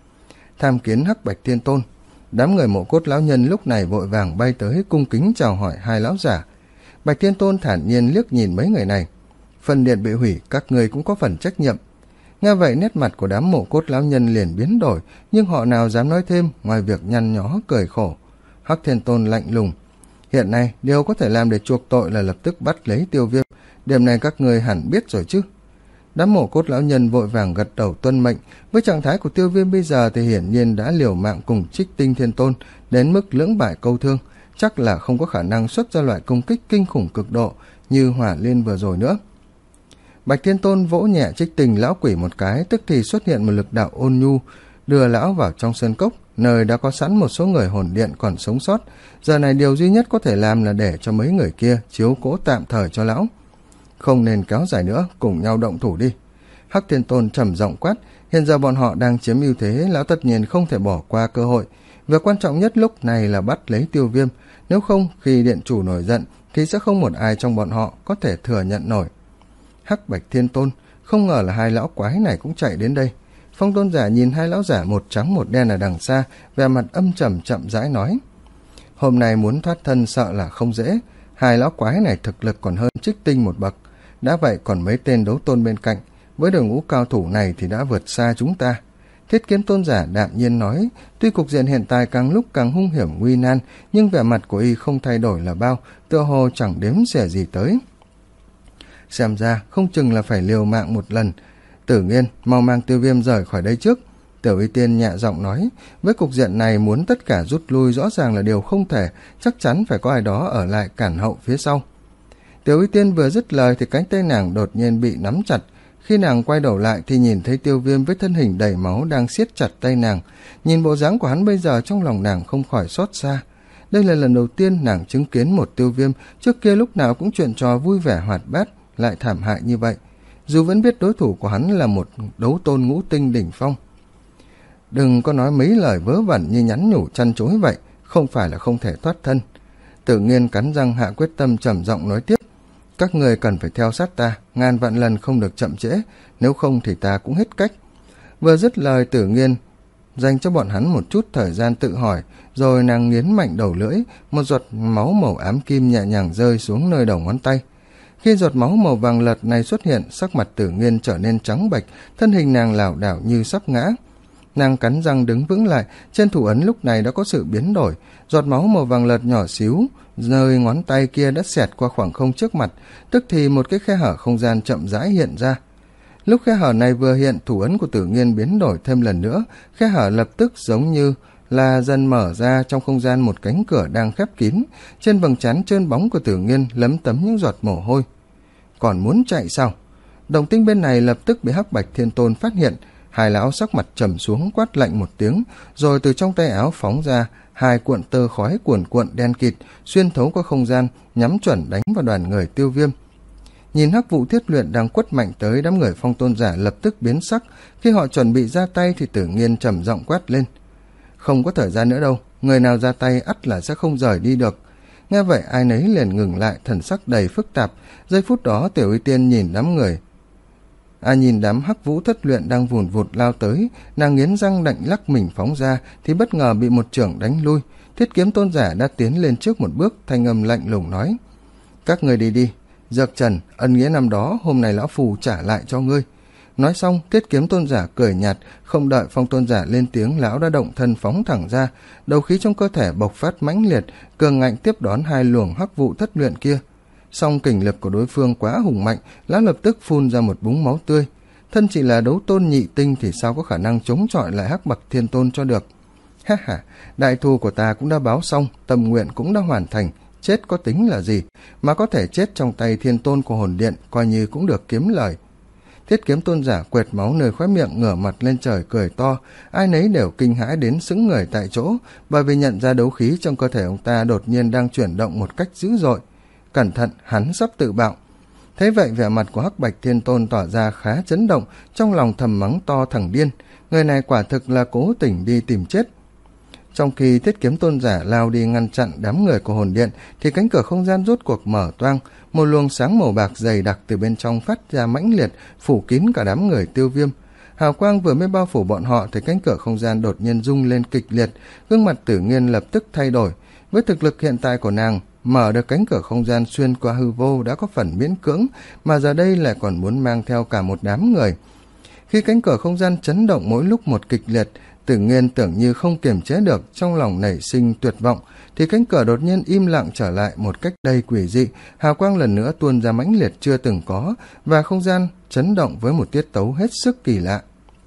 Tham kiến Hắc Bạch Thiên Tôn. Đám người mộ cốt lão nhân lúc này vội vàng bay tới cung kính chào hỏi hai lão giả. Bạch Thiên Tôn thản nhiên liếc nhìn mấy người này. Phần điện bị hủy, các người cũng có phần trách nhiệm. Nghe vậy nét mặt của đám mộ cốt lão nhân liền biến đổi, nhưng họ nào dám nói thêm ngoài việc nhăn nhó cười khổ. Hắc Thiên Tôn lạnh lùng. Hiện nay điều có thể làm để chuộc tội là lập tức bắt lấy Tiêu Viêm. Điểm này các người hẳn biết rồi chứ. Đám mộ cốt lão nhân vội vàng gật đầu tuân mệnh. Với trạng thái của Tiêu Viêm bây giờ thì hiển nhiên đã liều mạng cùng Trích Tinh Thiên Tôn đến mức lưỡng bại câu thương, chắc là không có khả năng xuất ra loại công kích kinh khủng cực độ như hỏa liên vừa rồi nữa. Bạch Thiên Tôn vỗ nhẹ Trích Tinh lão quỷ một cái, tức thì xuất hiện một lực đạo ôn nhu đưa lão vào trong sơn cốc, nơi đã có sẵn một số người hồn điện còn sống sót. Giờ này điều duy nhất có thể làm là để cho mấy người kia chiếu cố tạm thời cho lão. Không nên kéo dài nữa, cùng nhau động thủ đi. Hắc Thiên Tôn trầm giọng quát. Hiện giờ bọn họ đang chiếm ưu thế, lão tất nhiên không thể bỏ qua cơ hội. Việc quan trọng nhất lúc này là bắt lấy Tiêu Viêm, nếu không khi điện chủ nổi giận thì sẽ không một ai trong bọn họ có thể thừa nhận nổi. Hắc Bạch Thiên Tôn, không ngờ là hai lão quái này cũng chạy đến đây. Phong tôn giả nhìn hai lão giả một trắng một đen ở đằng xa, vẻ mặt âm trầm chậm rãi nói. Hôm nay muốn thoát thân sợ là không dễ, hai lão quái này thực lực còn hơn Trích Tinh một bậc. Đã vậy còn mấy tên đấu tôn bên cạnh, với đội ngũ cao thủ này thì đã vượt xa chúng ta. Thiết Kiếm Tôn giả đạm nhiên nói, tuy cục diện hiện tại càng lúc càng hung hiểm nguy nan, nhưng vẻ mặt của y không thay đổi là bao, tựa hồ chẳng đếm xỉa gì tới. Xem ra không chừng là phải liều mạng một lần. Tử Nghiên, mau mang Tiêu Viêm rời khỏi đây trước. Tiểu Y Tiên nhẹ giọng nói, với cục diện này muốn tất cả rút lui rõ ràng là điều không thể, chắc chắn phải có ai đó ở lại cản hậu phía sau. Tiểu Y Tiên vừa dứt lời thì cánh tay nàng đột nhiên bị nắm chặt. Khi nàng quay đầu lại thì nhìn thấy Tiêu Viêm với thân hình đầy máu đang siết chặt tay nàng. Nhìn bộ dáng của hắn bây giờ, trong lòng nàng không khỏi xót xa. Đây là lần đầu tiên nàng chứng kiến một Tiêu Viêm, trước kia lúc nào cũng chuyện trò vui vẻ hoạt bát, lại thảm hại như vậy. Dù vẫn biết đối thủ của hắn là một đấu tôn ngũ tinh đỉnh phong. Đừng có nói mấy lời vớ vẩn như nhắn nhủ chăn chối vậy, không phải là không thể thoát thân. Tử Nghiên cắn răng hạ quyết tâm trầm giọng nói tiếp, các người cần phải theo sát ta, ngàn vạn lần không được chậm trễ, nếu không thì ta cũng hết cách. Vừa dứt lời, Tử Nghiên dành cho bọn hắn một chút thời gian tự hỏi, rồi nàng nghiến mạnh đầu lưỡi, một giọt máu màu ám kim nhẹ nhàng rơi xuống nơi đầu ngón tay. Khi giọt máu màu vàng lợt này xuất hiện, sắc mặt Tử Nghiên trở nên trắng bệch, thân hình nàng lảo đảo như sắp ngã. Nàng cắn răng đứng vững lại, trên thủ ấn lúc này đã có sự biến đổi, giọt máu màu vàng lợt nhỏ xíu nơi ngón tay kia đã xẹt qua khoảng không trước mặt, tức thì một cái khe hở không gian chậm rãi hiện ra. Lúc khe hở này vừa hiện, thủ ấn của Tử Nghiên biến đổi thêm lần nữa, khe hở lập tức giống như là dần mở ra, trong không gian một cánh cửa đang khép kín, trên vầng trán trơn bóng của Tử Nghiên lấm tấm những giọt mồ hôi. Còn muốn chạy sao? Động tĩnh bên này lập tức bị Hắc Bạch Thiên Tôn phát hiện. Hai lão sắc mặt trầm xuống, quát lạnh một tiếng, rồi từ trong tay áo phóng ra hai cuộn tơ khói cuồn cuộn đen kịt, xuyên thấu qua không gian, nhắm chuẩn đánh vào đoàn người Tiêu Viêm. Nhìn Hắc Vụ Thiết Luyện đang quất mạnh tới, đám người Phong Tôn giả lập tức biến sắc. Khi họ chuẩn bị ra tay thì Tử Nghiên trầm giọng quát lên, không có thời gian nữa đâu, người nào ra tay ắt là sẽ không rời đi được. Nghe vậy ai nấy liền ngừng lại, thần sắc đầy phức tạp. Giây phút đó Tiểu Y Tiên nhìn đám người À nhìn đám Hắc Vũ Thất Luyện đang vùn vụt lao tới, nàng nghiến răng định lắc mình phóng ra thì bất ngờ bị một chưởng đánh lui. Thiết Kiếm Tôn giả đã tiến lên trước một bước, thanh âm lạnh lùng nói, các người đi đi, Dược Trần, ân nghĩa năm đó hôm nay lão phù trả lại cho ngươi. Nói xong, Thiết Kiếm Tôn giả cười nhạt, không đợi Phong Tôn giả lên tiếng, lão đã động thân phóng thẳng ra, đầu khí trong cơ thể bộc phát mãnh liệt, cường ngạnh tiếp đón hai luồng Hắc Vụ Thất Luyện kia. Song kình lực của đối phương quá hùng mạnh, lão lập tức phun ra một búng máu tươi. Thân chỉ là đấu tôn nhị tinh thì sao có khả năng chống chọi lại Hắc Bạch Thiên Tôn cho được. Ha ha, đại thù của ta cũng đã báo xong, tâm nguyện cũng đã hoàn thành, chết có tính là gì, mà có thể chết trong tay Thiên Tôn của hồn điện, coi như cũng được kiếm lời. Thiết Kiếm Tôn giả quệt máu nơi khóe miệng, ngửa mặt lên trời cười to, ai nấy đều kinh hãi đến sững người tại chỗ, bởi vì nhận ra đấu khí trong cơ thể ông ta đột nhiên đang chuyển động một cách dữ dội. Cẩn thận, hắn sắp tự bạo. Thế vậy vẻ mặt của Hắc Bạch Thiên Tôn tỏ ra khá chấn động, trong lòng thầm mắng to thằng điên, người này quả thực là cố tình đi tìm chết. Trong khi Thiết Kiếm Tôn giả lao đi ngăn chặn đám người của hồn điện thì cánh cửa không gian rốt cuộc mở toang, một luồng sáng màu bạc dày đặc từ bên trong phát ra mãnh liệt, phủ kín cả đám người Tiêu Viêm. Hào quang vừa mới bao phủ bọn họ thì cánh cửa không gian đột nhiên rung lên kịch liệt, gương mặt Tử Nghiên lập tức thay đổi. Với thực lực hiện tại của nàng, mở được cánh cửa không gian xuyên qua hư vô đã có phần miễn cưỡng, mà giờ đây lại còn muốn mang theo cả một đám người. Khi cánh cửa không gian chấn động mỗi lúc một kịch liệt, Tử Nghiên tưởng như không kiềm chế được, trong lòng nảy sinh tuyệt vọng, thì cánh cửa đột nhiên im lặng trở lại một cách đầy quỷ dị, hào quang lần nữa tuôn ra mãnh liệt chưa từng có, và không gian chấn động với một tiết tấu hết sức kỳ lạ.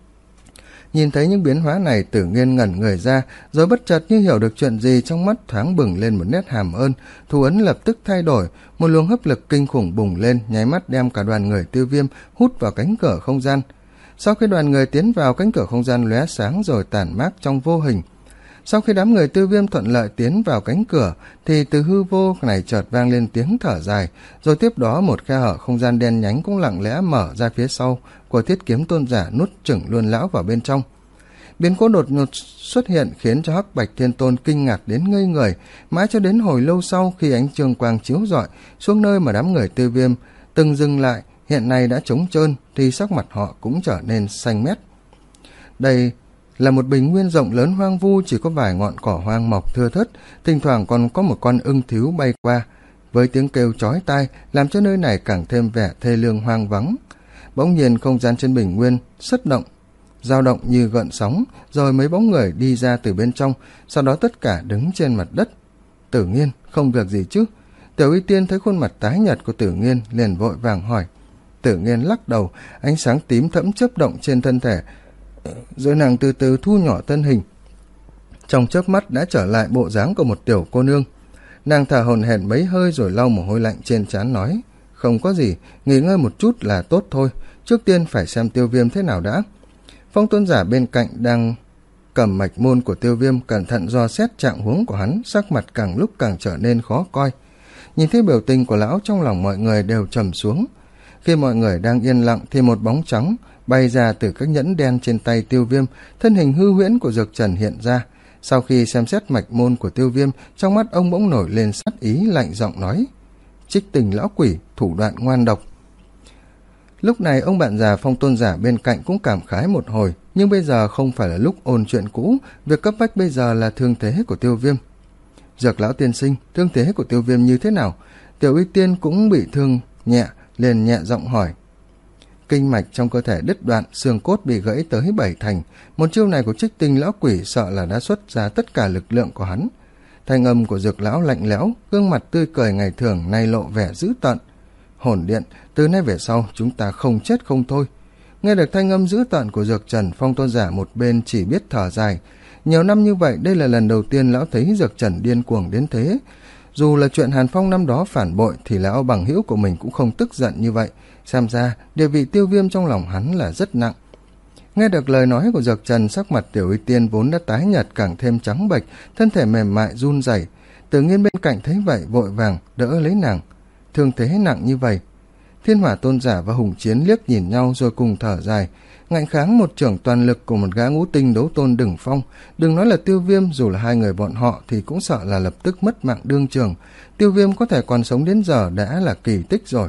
Nhìn thấy những biến hóa này, Tử Nghiên ngẩn người ra, rồi bất chợt như hiểu được chuyện gì, trong mắt thoáng bừng lên một nét hàm ơn, thủ ấn lập tức thay đổi, một luồng hấp lực kinh khủng bùng lên, nháy mắt đem cả đoàn người Tiêu Viêm hút vào cánh cửa không gian. Sau khi đoàn người tiến vào, cánh cửa không gian lóe sáng rồi tản mát trong vô hình. Sau khi đám người Tiêu Viêm thuận lợi tiến vào cánh cửa, thì từ hư vô này chợt vang lên tiếng thở dài, rồi tiếp đó một khe hở không gian đen nhánh cũng lặng lẽ mở ra phía sau của Thiết Kiếm Tôn giả, nuốt chửng luôn lão vào bên trong. Biến cố đột ngột xuất hiện khiến cho Hắc Bạch Thiên Tôn kinh ngạc đến ngây người, mãi cho đến hồi lâu sau khi ánh trường quang chiếu rọi xuống nơi mà đám người Tiêu Viêm từng dừng lại, hiện nay đã trống trơn, thì sắc mặt họ cũng trở nên xanh mét. Đây là một bình nguyên rộng lớn hoang vu, chỉ có vài ngọn cỏ hoang mọc thưa thớt, thỉnh thoảng còn có một con ưng thíu bay qua, với tiếng kêu chói tai làm cho nơi này càng thêm vẻ thê lương hoang vắng. Bỗng nhiên không gian trên bình nguyên sất động, dao động như gợn sóng, rồi mấy bóng người đi ra từ bên trong, sau đó tất cả đứng trên mặt đất. Tử Nghiên, không việc gì chứ? Tiểu Y Tiên thấy khuôn mặt tái nhợt của Tử Nghiên liền vội vàng hỏi. Tử Nghiên lắc đầu, ánh sáng tím thẫm chớp động trên thân thể, rồi nàng từ từ thu nhỏ thân hình, trong chớp mắt đã trở lại bộ dáng của một tiểu cô nương. Nàng thở hổn hển mấy hơi rồi lau mồ hôi lạnh trên trán nói, không có gì, nghỉ ngơi một chút là tốt thôi, trước tiên phải xem Tiêu Viêm thế nào đã. Phong Tôn Giả bên cạnh đang cầm mạch môn của Tiêu Viêm, cẩn thận dò xét trạng huống của hắn, sắc mặt càng lúc càng trở nên khó coi. Nhìn thấy biểu tình của lão, trong lòng mọi người đều trầm xuống. Khi mọi người đang yên lặng thì một bóng trắng bay ra từ các nhẫn đen trên tay Tiêu Viêm, thân hình hư huyễn của Dược Trần hiện ra. Sau khi xem xét mạch môn của Tiêu Viêm, trong mắt ông bỗng nổi lên sát ý, lạnh giọng nói, Trích Tình lão quỷ, thủ đoạn ngoan độc. Lúc này ông bạn già Phong Tôn Giả bên cạnh cũng cảm khái một hồi, nhưng bây giờ không phải là lúc ôn chuyện cũ, việc cấp bách bây giờ là thương thế của Tiêu Viêm. Dược lão tiên sinh, thương thế của Tiêu Viêm như thế nào? Tiểu Y Tiên cũng bị thương nhẹ, liền nhẹ giọng hỏi. Kinh mạch trong cơ thể đứt đoạn, xương cốt bị gãy tới bảy thành. Một chiêu này của Trích Tinh lão quỷ sợ là đã xuất ra tất cả lực lượng của hắn. Thanh âm của Dược lão lạnh lẽo, gương mặt tươi cười ngày thường nay lộ vẻ dữ tợn. Hồn điện, từ nay về sau chúng ta không chết không thôi. Nghe được thanh âm dữ tợn của Dược Trần, Phong Tôn Giả một bên chỉ biết thở dài. Nhiều năm như vậy, đây là lần đầu tiên lão thấy Dược Trần điên cuồng đến thế. Dù là chuyện Hàn Phong năm đó phản bội thì lão bằng hữu của mình cũng không tức giận như vậy. Xem ra địa vị Tiêu Viêm trong lòng hắn là rất nặng. Nghe được lời nói của Dược Trần, sắc mặt Tiểu Y Tiên vốn đã tái nhợt càng thêm trắng bệch, thân thể mềm mại run rẩy. Tự Nhiên bên cạnh thấy vậy vội vàng đỡ lấy nàng. Thương thế nặng như vậy. Thiên Hỏa Tôn Giả và Hùng Chiến liếc nhìn nhau rồi cùng thở dài, ngạnh kháng một trưởng toàn lực của một gã ngũ tinh đấu tôn đỉnh phong. Đừng nói là Tiêu Viêm, dù là hai người bọn họ thì cũng sợ là lập tức mất mạng đương trường. Tiêu Viêm có thể còn sống đến giờ đã là kỳ tích rồi.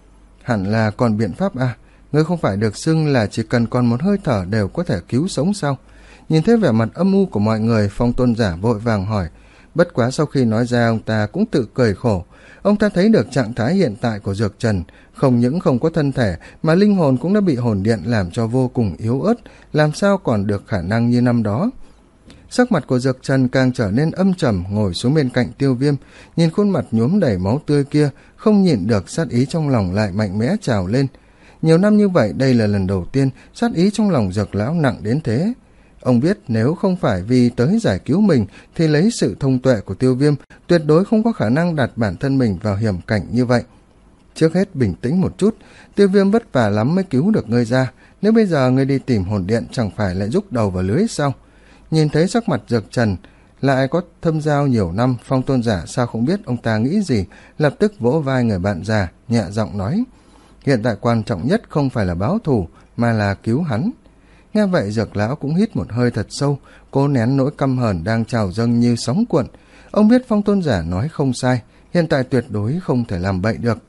Hẳn là còn biện pháp à? Ngươi không phải được xưng là chỉ cần còn một hơi thở đều có thể cứu sống sao? Nhìn thấy vẻ mặt âm u của mọi người, Phong Tôn Giả vội vàng hỏi. Bất quá sau khi nói ra, ông ta cũng tự cười khổ. Ông ta thấy được trạng thái hiện tại của Dược Trần, không những không có thân thể mà linh hồn cũng đã bị hồn điện làm cho vô cùng yếu ớt, làm sao còn được khả năng như năm đó. Sắc mặt của Dược Trần càng trở nên âm trầm, ngồi xuống bên cạnh Tiêu Viêm, nhìn khuôn mặt nhuốm đầy máu tươi kia, không nhịn được sát ý trong lòng lại mạnh mẽ trào lên. Nhiều năm như vậy, đây là lần đầu tiên sát ý trong lòng Dược lão nặng đến thế. Ông biết nếu không phải vì tới giải cứu mình thì lấy sự thông tuệ của Tiêu Viêm tuyệt đối không có khả năng đặt bản thân mình vào hiểm cảnh như vậy. Trước hết bình tĩnh một chút, Tiêu Viêm vất vả lắm mới cứu được ngươi ra, nếu bây giờ ngươi đi tìm hồn điện chẳng phải lại rúc đầu vào lưới sao? Nhìn thấy sắc mặt Dược Trần lại có thâm giao nhiều năm, Phong Tôn Giả sao không biết ông ta nghĩ gì, lập tức vỗ vai người bạn già, nhẹ giọng nói, hiện tại quan trọng nhất không phải là báo thù mà là cứu hắn. Nghe vậy Dược lão cũng hít một hơi thật sâu, cố nén nỗi căm hờn đang trào dâng như sóng cuộn. Ông biết Phong Tôn Giả nói không sai, hiện tại tuyệt đối không thể làm bậy được.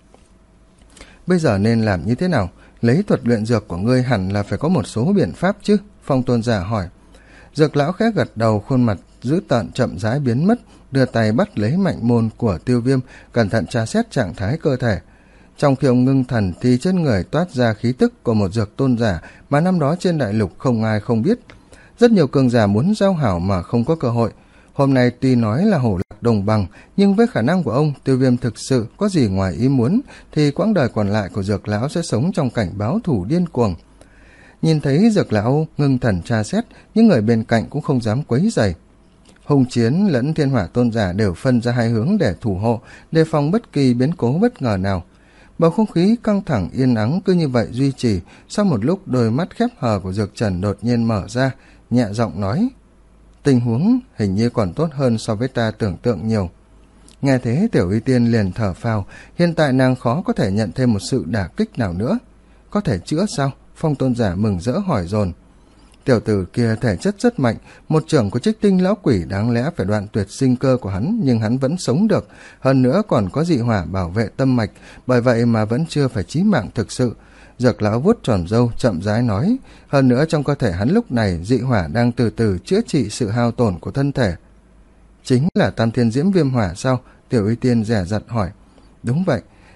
Bây giờ nên làm như thế nào? Lấy thuật luyện dược của ngươi hẳn là phải có một số biện pháp chứ? Phong Tôn Giả hỏi. Dược lão khẽ gật đầu, khuôn mặt dữ tợn chậm rãi biến mất, đưa tay bắt lấy mạch môn của Tiêu Viêm, cẩn thận tra xét trạng thái cơ thể. Trong khi ông ngưng thần thì trên người toát ra khí tức của một dược tôn giả mà năm đó trên đại lục không ai không biết. Rất nhiều cường giả muốn giao hảo mà không có cơ hội. Hôm nay tuy nói là hổ lạc đồng bằng, nhưng với khả năng của ông, Tiêu Viêm thực sự có gì ngoài ý muốn thì quãng đời còn lại của Dược lão sẽ sống trong cảnh báo thù điên cuồng. Nhìn thấy Dược lão ngưng thần tra xét, những người bên cạnh cũng không dám quấy rầy. Hùng Chiến lẫn Thiên Hỏa Tôn Giả đều phân ra hai hướng để thủ hộ, đề phòng bất kỳ biến cố bất ngờ nào. Bầu không khí căng thẳng yên ắng cứ như vậy duy trì. Sau một lúc, đôi mắt khép hờ của Dược Trần đột nhiên mở ra, nhẹ giọng nói, tình huống hình như còn tốt hơn so với ta tưởng tượng nhiều. Nghe thế Tiểu Y Tiên liền thở phào, hiện tại nàng khó có thể nhận thêm một sự đả kích nào nữa. Có thể chữa sao? Phong Tôn Giả mừng rỡ hỏi dồn. Tiểu tử kia thể chất rất mạnh, một trưởng của Trích Tinh lão quỷ đáng lẽ phải đoạn tuyệt sinh cơ của hắn, nhưng hắn vẫn sống được, hơn nữa còn có dị hỏa bảo vệ tâm mạch, bởi vậy mà vẫn chưa phải chí mạng thực sự. Dược lão vuốt tròn râu chậm rãi nói, hơn nữa trong cơ thể hắn lúc này dị hỏa đang từ từ chữa trị sự hao tổn của thân thể. Chính là Tam Thiên Diễm Viêm Hỏa sao? Tiểu Y Tiên dè dặt hỏi. Đúng vậy,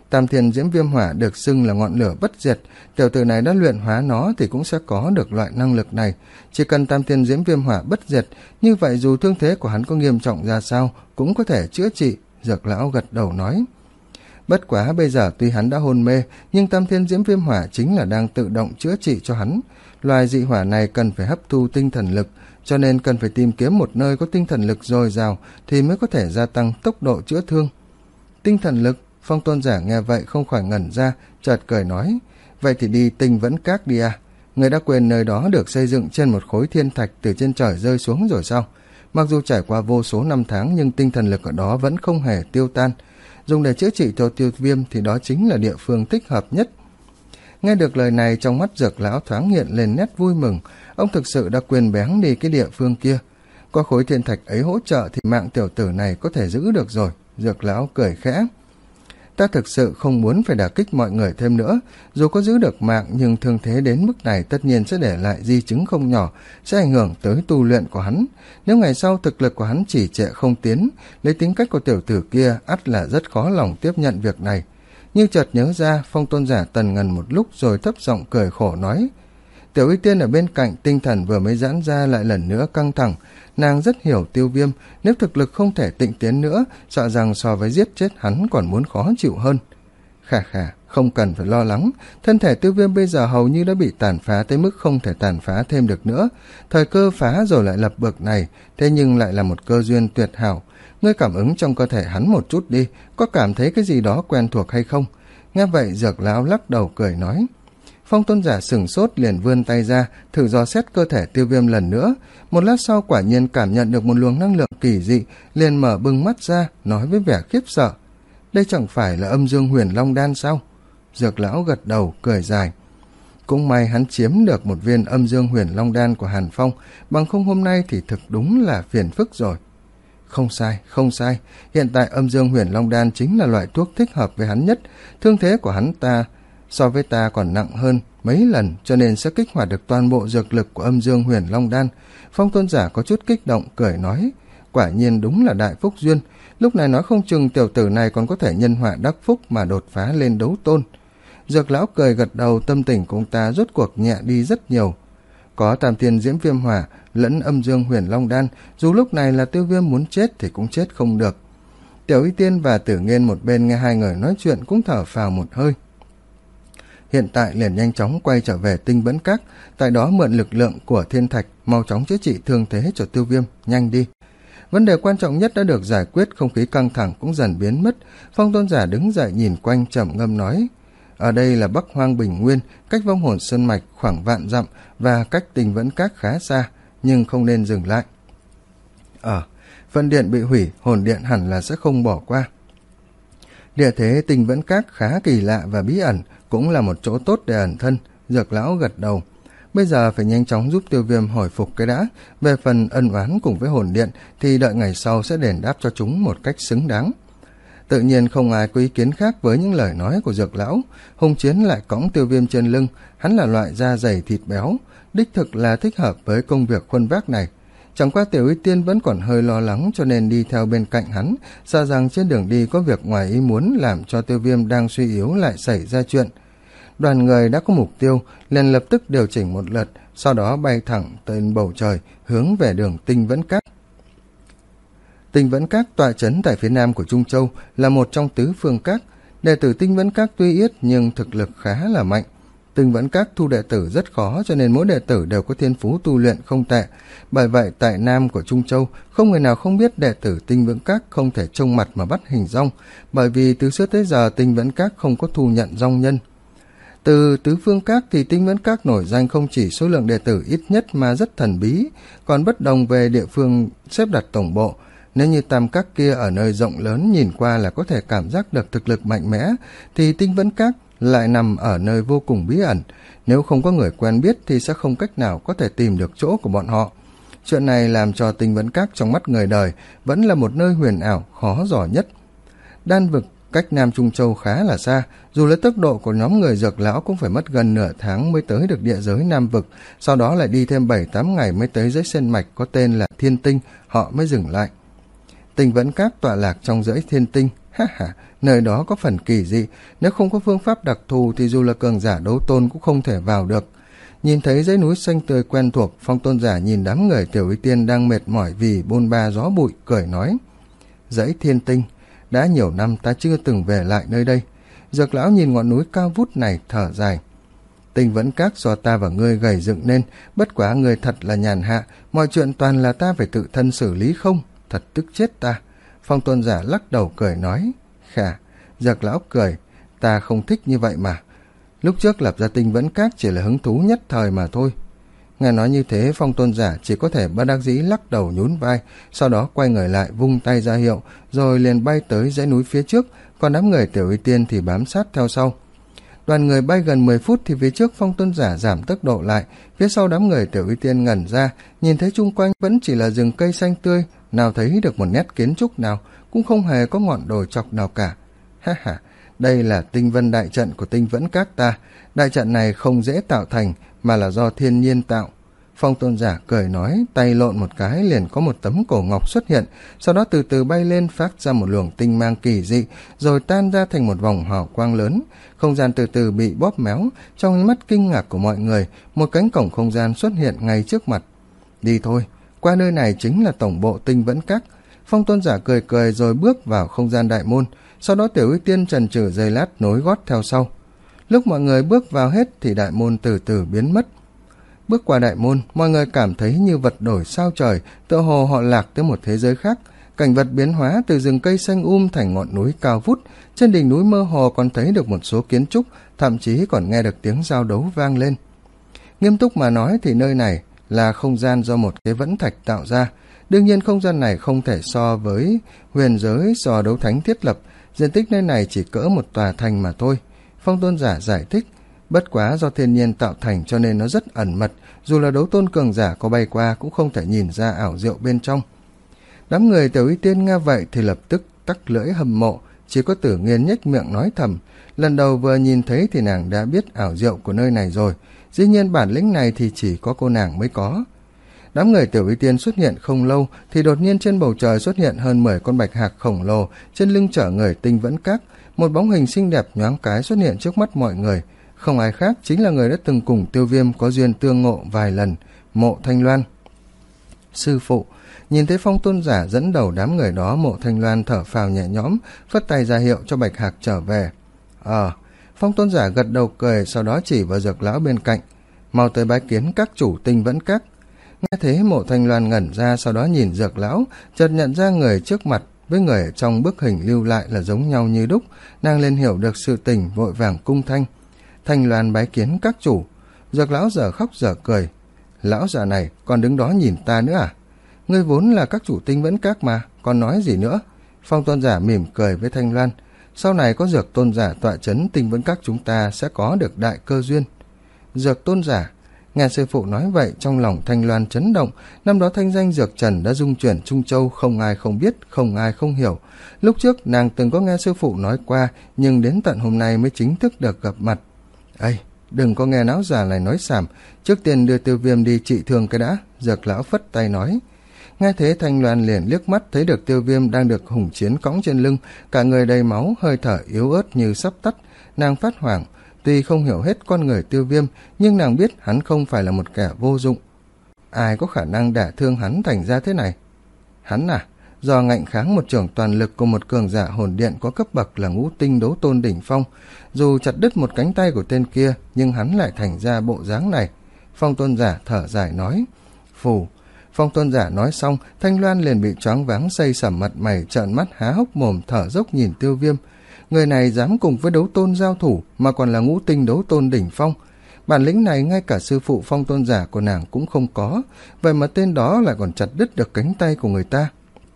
Tam Thiên Diễm Viêm Hỏa được xưng là ngọn lửa bất diệt, tiểu tử này đã luyện hóa nó thì cũng sẽ có được loại năng lực này. Chỉ cần Tam Thiên Diễm Viêm Hỏa bất diệt, như vậy dù thương thế của hắn có nghiêm trọng ra sao cũng có thể chữa trị. Dược lão gật đầu nói. Bất quá bây giờ tuy hắn đã hôn mê, nhưng Tam Thiên Diễm Viêm Hỏa chính là đang tự động chữa trị cho hắn. Loài dị hỏa này cần phải hấp thu tinh thần lực, cho nên cần phải tìm kiếm một nơi có tinh thần lực dồi dào thì mới có thể gia tăng tốc độ chữa thương. Tinh thần lực? Phong Tôn giả nghe vậy không khỏi ngẩn ra, chợt cười nói, vậy thì đi Tinh Vẫn Các đi à? Người đã quên nơi đó được xây dựng trên một khối thiên thạch từ trên trời rơi xuống rồi sao? Mặc dù trải qua vô số năm tháng nhưng tinh thần lực ở đó vẫn không hề tiêu tan. Dùng để chữa trị cho tiêu viêm thì đó chính là địa phương thích hợp nhất. Nghe được lời này, trong mắt Dược lão thoáng hiện lên nét vui mừng. Ông thực sự đã quên bén đi cái địa phương kia. Có khối thiên thạch ấy hỗ trợ thì mạng tiểu tử này có thể giữ được rồi. Dược lão cười khẽ. Ta thực sự không muốn phải đả kích mọi người thêm nữa. Dù có giữ được mạng nhưng thương thế đến mức này tất nhiên sẽ để lại di chứng không nhỏ, sẽ ảnh hưởng tới tu luyện của hắn. Nếu ngày sau thực lực của hắn chỉ trệ không tiến, lấy tính cách của tiểu tử kia ắt là rất khó lòng tiếp nhận việc này. Như chợt nhớ ra, Phong Tôn giả tần ngần một lúc rồi thấp giọng cười khổ nói. Tiểu Y Tiên ở bên cạnh tinh thần vừa mới giãn ra lại lần nữa căng thẳng. Nàng rất hiểu Tiêu Viêm, nếu thực lực không thể tịnh tiến nữa, sợ rằng so với giết chết hắn còn muốn khó chịu hơn. Khà khà, không cần phải lo lắng, thân thể Tiêu Viêm bây giờ hầu như đã bị tàn phá tới mức không thể tàn phá thêm được nữa. Thời cơ phá rồi lại lập bậc này, thế nhưng lại là một cơ duyên tuyệt hảo. Ngươi cảm ứng trong cơ thể hắn một chút đi, có cảm thấy cái gì đó quen thuộc hay không? Nghe vậy Dược lão lắc đầu cười nói. Phong Tôn giả sửng sốt liền vươn tay ra, thử dò xét cơ thể Tiêu Viêm lần nữa. Một lát sau quả nhiên cảm nhận được một luồng năng lượng kỳ dị, liền mở bừng mắt ra, nói với vẻ khiếp sợ. Đây chẳng phải là Âm Dương Huyền Long Đan sao? Dược lão gật đầu, cười dài. Cũng may hắn chiếm được một viên Âm Dương Huyền Long Đan của Hàn Phong, bằng không hôm nay thì thực đúng là phiền phức rồi. Không sai, không sai, hiện tại Âm Dương Huyền Long Đan chính là loại thuốc thích hợp với hắn nhất. Thương thế của hắn ta so với ta còn nặng hơn mấy lần, cho nên sẽ kích hoạt được toàn bộ dược lực của Âm Dương Huyền Long Đan. Phong Tôn giả có chút kích động, cười nói, quả nhiên đúng là đại phúc duyên. Lúc này nói không chừng tiểu tử này còn có thể nhân họa đắc phúc mà đột phá lên đấu tôn. Dược lão cười gật đầu, tâm tình của ông ta rốt cuộc nhẹ đi rất nhiều. Có Tam Thiên Diễm Viêm Hỏa lẫn Âm Dương Huyền Long Đan, dù lúc này là Tiêu Viêm muốn chết thì cũng chết không được. Tiểu Y Tiên và Tử Nghiên một bên nghe hai người nói chuyện cũng thở phào một hơi. Hiện tại liền nhanh chóng quay trở về Tinh Vẫn Các, tại đó mượn lực lượng của thiên thạch mau chóng chữa trị thương thế cho Tiêu Viêm, nhanh đi. Vấn đề quan trọng nhất đã được giải quyết, không khí căng thẳng cũng dần biến mất. Phong Tôn giả đứng dậy nhìn quanh trầm ngâm nói, ở đây là Bắc Hoang Bình Nguyên, cách Vong Hồn Sơn Mạch khoảng vạn dặm và cách Tinh Vẫn Các khá xa, nhưng không nên dừng lại. Ở phân điện bị hủy, hồn điện hẳn là sẽ không bỏ qua. Địa thế Tinh Vẫn Các khá kỳ lạ và bí ẩn, cũng là một chỗ tốt để ẩn thân. Dược lão gật đầu. Bây giờ phải nhanh chóng giúp Tiêu Viêm hồi phục cái đã. Về phần ân oán cùng với hồn điện thì đợi ngày sau sẽ đền đáp cho chúng một cách xứng đáng. Tự nhiên không ai có ý kiến khác với những lời nói của Dược lão. Hùng Chiến lại cõng Tiêu Viêm trên lưng, hắn là loại da dày thịt béo, đích thực là thích hợp với công việc khuân vác này. Chẳng qua Tiểu Y Tiên vẫn còn hơi lo lắng cho nên đi theo bên cạnh hắn, sợ rằng trên đường đi có việc ngoài ý muốn làm cho Tiêu Viêm đang suy yếu lại xảy ra chuyện. Đoàn người đã có mục tiêu, liền lập tức điều chỉnh một lượt, sau đó bay thẳng tới bầu trời, hướng về đường Tinh Vẫn Các. Tinh Vẫn Các tọa trấn tại phía nam của Trung Châu, là một trong tứ phương các. Đệ tử Tinh Vẫn Các tuy ít nhưng thực lực khá là mạnh. Tinh Vẫn Các thu đệ tử rất khó, cho nên mỗi đệ tử đều có thiên phú tu luyện không tệ. Bởi vậy tại nam của Trung Châu, không người nào không biết đệ tử Tinh Vẫn Các không thể trông mặt mà bắt hình dong, bởi vì từ xưa tới giờ Tinh Vẫn Các không có thu nhận dong nhân. Từ tứ phương các thì Tinh Vẫn Các nổi danh không chỉ số lượng đệ tử ít nhất mà rất thần bí, còn bất đồng về địa phương xếp đặt tổng bộ. Nếu như tam các kia ở nơi rộng lớn nhìn qua là có thể cảm giác được thực lực mạnh mẽ, thì Tinh Vẫn Các lại nằm ở nơi vô cùng bí ẩn. Nếu không có người quen biết thì sẽ không cách nào có thể tìm được chỗ của bọn họ. Chuyện này làm cho Tinh Vẫn Các trong mắt người đời vẫn là một nơi huyền ảo, khó dò nhất. Đan vực cách Nam Trung Châu khá là xa, dù lấy tốc độ của nhóm người Dược lão cũng phải mất gần nửa tháng mới tới được địa giới Nam vực, sau đó lại đi thêm bảy tám ngày mới tới giới sơn mạch có tên là Thiên Tinh, họ mới dừng lại. Tinh Vẫn Các tọa lạc trong dãy Thiên Tinh, Ha ha, nơi đó có phần kỳ dị, nếu không có phương pháp đặc thù thì dù là cường giả đấu tôn cũng không thể vào được. Nhìn thấy dãy núi xanh tươi quen thuộc, Phong tôn giả nhìn đám người Tiểu Y Tiên đang mệt mỏi vì bôn ba gió bụi, cười nói: Dãy Thiên Tinh, đã nhiều năm ta chưa từng về lại nơi đây. Dược lão nhìn ngọn núi cao vút này thở dài: Tinh Vẫn Các do ta và ngươi gầy dựng nên, bất quá ngươi thật là nhàn hạ, mọi chuyện toàn là ta phải tự thân xử lý không, thật tức chết ta. Phong tôn giả lắc đầu cười nói: Khả. Dược lão cười: Ta không thích như vậy mà. Lúc trước lập ra Tinh Vẫn Các chỉ là hứng thú nhất thời mà thôi. Nghe nói như thế, Phong tôn giả chỉ có thể bất đắc dĩ lắc đầu nhún vai, sau đó quay người lại vung tay ra hiệu, rồi liền bay tới dãy núi phía trước, còn đám người Tiểu Y Tiên thì bám sát theo sau. Đoàn người bay gần mười phút thì phía trước Phong tôn giả giảm tốc độ lại, phía sau đám người Tiểu Y Tiên ngẩn ra, nhìn thấy chung quanh vẫn chỉ là rừng cây xanh tươi, nào thấy được một nét kiến trúc nào, cũng không hề có ngọn đồi chọc nào cả. Ha ha, đây là tinh vân đại trận của Tinh Vẫn Các ta, đại trận này không dễ tạo thành mà là do thiên nhiên tạo. Phong tôn giả cười nói, tay lộn một cái liền có một tấm cổ ngọc xuất hiện, sau đó từ từ bay lên phát ra một luồng tinh mang kỳ dị, rồi tan ra thành một vòng hào quang lớn. Không gian từ từ bị bóp méo, trong ánh mắt kinh ngạc của mọi người, một cánh cổng không gian xuất hiện ngay trước mặt. Đi thôi, qua nơi này chính là tổng bộ Tinh Vẫn Các. Phong tôn giả cười cười rồi bước vào không gian đại môn, sau đó Tiểu Y Tiên chần chừ giây lát nối gót theo sau. Lúc mọi người bước vào hết thì đại môn từ từ biến mất. Bước qua đại môn, mọi người cảm thấy như vật đổi sao trời, tựa hồ họ lạc tới một thế giới khác. Cảnh vật biến hóa từ rừng cây xanh um thành ngọn núi cao vút, trên đỉnh núi mơ hồ còn thấy được một số kiến trúc, thậm chí còn nghe được tiếng giao đấu vang lên. Nghiêm túc mà nói thì nơi này là không gian do một cái vẫn thạch tạo ra. Đương nhiên không gian này không thể so với huyền giới do đấu thánh thiết lập, diện tích nơi này chỉ cỡ một tòa thành mà thôi. Phong tôn giả giải thích, bất quá do thiên nhiên tạo thành cho nên nó rất ẩn mật, dù là đấu tôn cường giả có bay qua cũng không thể nhìn ra ảo diệu bên trong. Đám người Tiểu Y Tiên nghe vậy thì lập tức tắc lưỡi hâm mộ, chỉ có Tử Nghiên nhếch miệng nói thầm, lần đầu vừa nhìn thấy thì nàng đã biết ảo diệu của nơi này rồi, dĩ nhiên bản lĩnh này thì chỉ có cô nàng mới có. Đám người Tiểu Y Tiên xuất hiện không lâu thì đột nhiên trên bầu trời xuất hiện hơn mười con bạch hạc khổng lồ, trên lưng chở người Tinh Vẫn Các, một bóng hình xinh đẹp nhoáng cái xuất hiện trước mắt mọi người. Không ai khác chính là người đã từng cùng Tiêu Viêm có duyên tương ngộ vài lần, Mộ Thanh Loan. Sư phụ, nhìn thấy Phong tôn giả dẫn đầu đám người đó, Mộ Thanh Loan thở phào nhẹ nhõm, phất tay ra hiệu cho bạch hạc trở về. Ờ, Phong tôn giả gật đầu cười, sau đó chỉ vào Dược lão bên cạnh, mau tới bái kiến các chủ Tinh Vẫn Các. Nghe thế Mộ Thanh Loan ngẩn ra, sau đó nhìn Dược lão, chợt nhận ra người trước mặt với người ở trong bức hình lưu lại là giống nhau như đúc, nàng liền hiểu được sự tình, vội vàng cung thanh. Thanh Loan bái kiến các chủ. Dược lão giờ khóc giờ cười, lão già này còn đứng đó nhìn ta nữa à? Ngươi vốn là các chủ Tinh Vẫn Các mà, còn nói gì nữa? Phong tôn giả mỉm cười với Thanh Loan, sau này có Dược tôn giả tọa chấn Tinh Vẫn Các chúng ta sẽ có được đại cơ duyên. Dược tôn giả, nghe sư phụ nói vậy trong lòng Thanh Loan chấn động. Năm đó thanh danh Dược Trần đã dung chuyển Trung Châu, không ai không biết, không ai không hiểu. Lúc trước nàng từng có nghe sư phụ nói qua, nhưng đến tận hôm nay mới chính thức được gặp mặt. Ây, đừng có nghe náo già này nói xàm, trước tiên đưa Tiêu Viêm đi trị thương cái đã. Dược lão phất tay nói. Nghe thế Thanh Loan liền liếc mắt thấy được Tiêu Viêm đang được Hùng Chiến cõng trên lưng, cả người đầy máu, hơi thở yếu ớt như sắp tắt. Nàng phát hoảng, tuy không hiểu hết con người Tiêu Viêm, nhưng nàng biết hắn không phải là một kẻ vô dụng. Ai có khả năng đả thương hắn thành ra thế này? Hắn à, do ngạnh kháng một chưởng toàn lực của một cường giả hồn điện có cấp bậc là ngũ tinh đấu tôn đỉnh phong, dù chặt đứt một cánh tay của tên kia, nhưng hắn lại thành ra bộ dáng này. Phong tôn giả thở dài nói. Phù. Phong tôn giả nói xong, Thanh Loan liền bị choáng váng xây sẩm mặt mày, trợn mắt há hốc mồm thở dốc nhìn Tiêu Viêm. Người này dám cùng với đấu tôn giao thủ mà còn là ngũ tinh đấu tôn đỉnh phong. Bản lĩnh này ngay cả sư phụ Phong tôn giả của nàng cũng không có, vậy mà tên đó lại còn chặt đứt được cánh tay của người ta.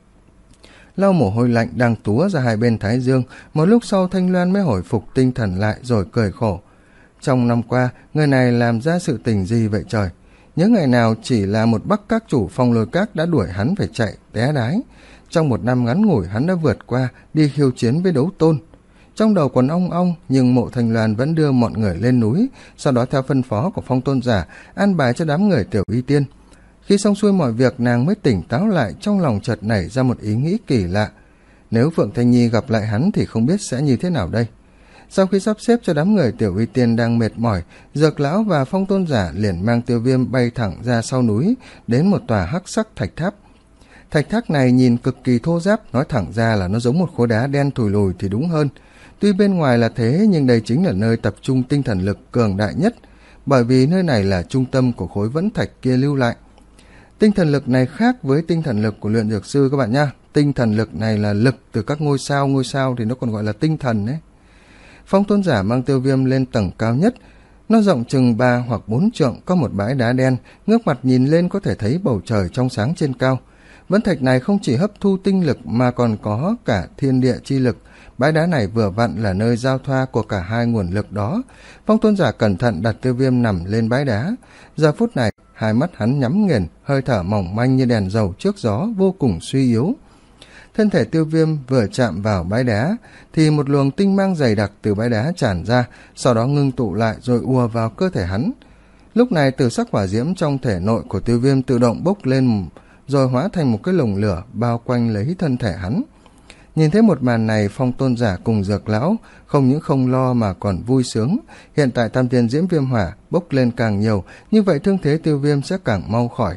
Lau mồ hôi lạnh đang túa ra hai bên thái dương, một lúc sau Thanh Loan mới hồi phục tinh thần lại rồi cười khổ. Trong năm qua, người này làm ra sự tình gì vậy trời? Nhớ ngày nào chỉ là một bắc các chủ Phong Lôi Các đã đuổi hắn phải chạy té đái. Trong một năm ngắn ngủi hắn đã vượt qua, đi khiêu chiến với đấu tôn. Trong đầu còn ong ong, nhưng Mộ Thanh Loan vẫn đưa mọi người lên núi, sau đó theo phân phó của Phong tôn giả, an bài cho đám người Tiểu Y Tiên. Khi xong xuôi mọi việc, nàng mới tỉnh táo lại, trong lòng chợt nảy ra một ý nghĩ kỳ lạ. Nếu Phượng Thanh Nhi gặp lại hắn thì không biết sẽ như thế nào đây. Sau khi sắp xếp cho đám người Tiểu Uy Tiên đang mệt mỏi, Dược Lão và Phong Tôn Giả liền mang Tiêu Viêm bay thẳng ra sau núi, đến một tòa hắc sắc thạch tháp. Thạch tháp này nhìn cực kỳ thô ráp, nói thẳng ra là nó giống một khối đá đen thùi lùi thì đúng hơn. Tuy bên ngoài là thế, nhưng đây chính là nơi tập trung tinh thần lực cường đại nhất, bởi vì nơi này là trung tâm của khối vẫn thạch kia lưu lại. Tinh thần lực này khác với tinh thần lực của luyện dược sư các bạn nhá. Tinh thần lực này là lực từ các ngôi sao, ngôi sao thì nó còn gọi là tinh thần đấy. Phong Tôn Giả mang Tiêu Viêm lên tầng cao nhất, nó rộng chừng ba hoặc bốn trượng, có một bãi đá đen, ngước mặt nhìn lên có thể thấy bầu trời trong sáng trên cao. Vẫn thạch này không chỉ hấp thu tinh lực mà còn có cả thiên địa chi lực. Bãi đá này vừa vặn là nơi giao thoa của cả hai nguồn lực đó. Phong Tôn Giả cẩn thận đặt Tiêu Viêm nằm lên bãi đá. Giờ phút này, hai mắt hắn nhắm nghiền, hơi thở mỏng manh như đèn dầu trước gió, vô cùng suy yếu. Thân thể Tiêu Viêm vừa chạm vào bãi đá thì một luồng tinh mang dày đặc từ bãi đá tràn ra, sau đó ngưng tụ lại rồi ùa vào cơ thể hắn. Lúc này tử sắc hỏa diễm trong thể nội của Tiêu Viêm tự động bốc lên rồi hóa thành một cái lồng lửa bao quanh lấy thân thể hắn. Nhìn thấy một màn này, Phong Tôn Giả cùng Dược Lão không những không lo mà còn vui sướng. Hiện tại tam thiên diễm viêm hỏa bốc lên càng nhiều, như vậy thương thế Tiêu Viêm sẽ càng mau khỏi.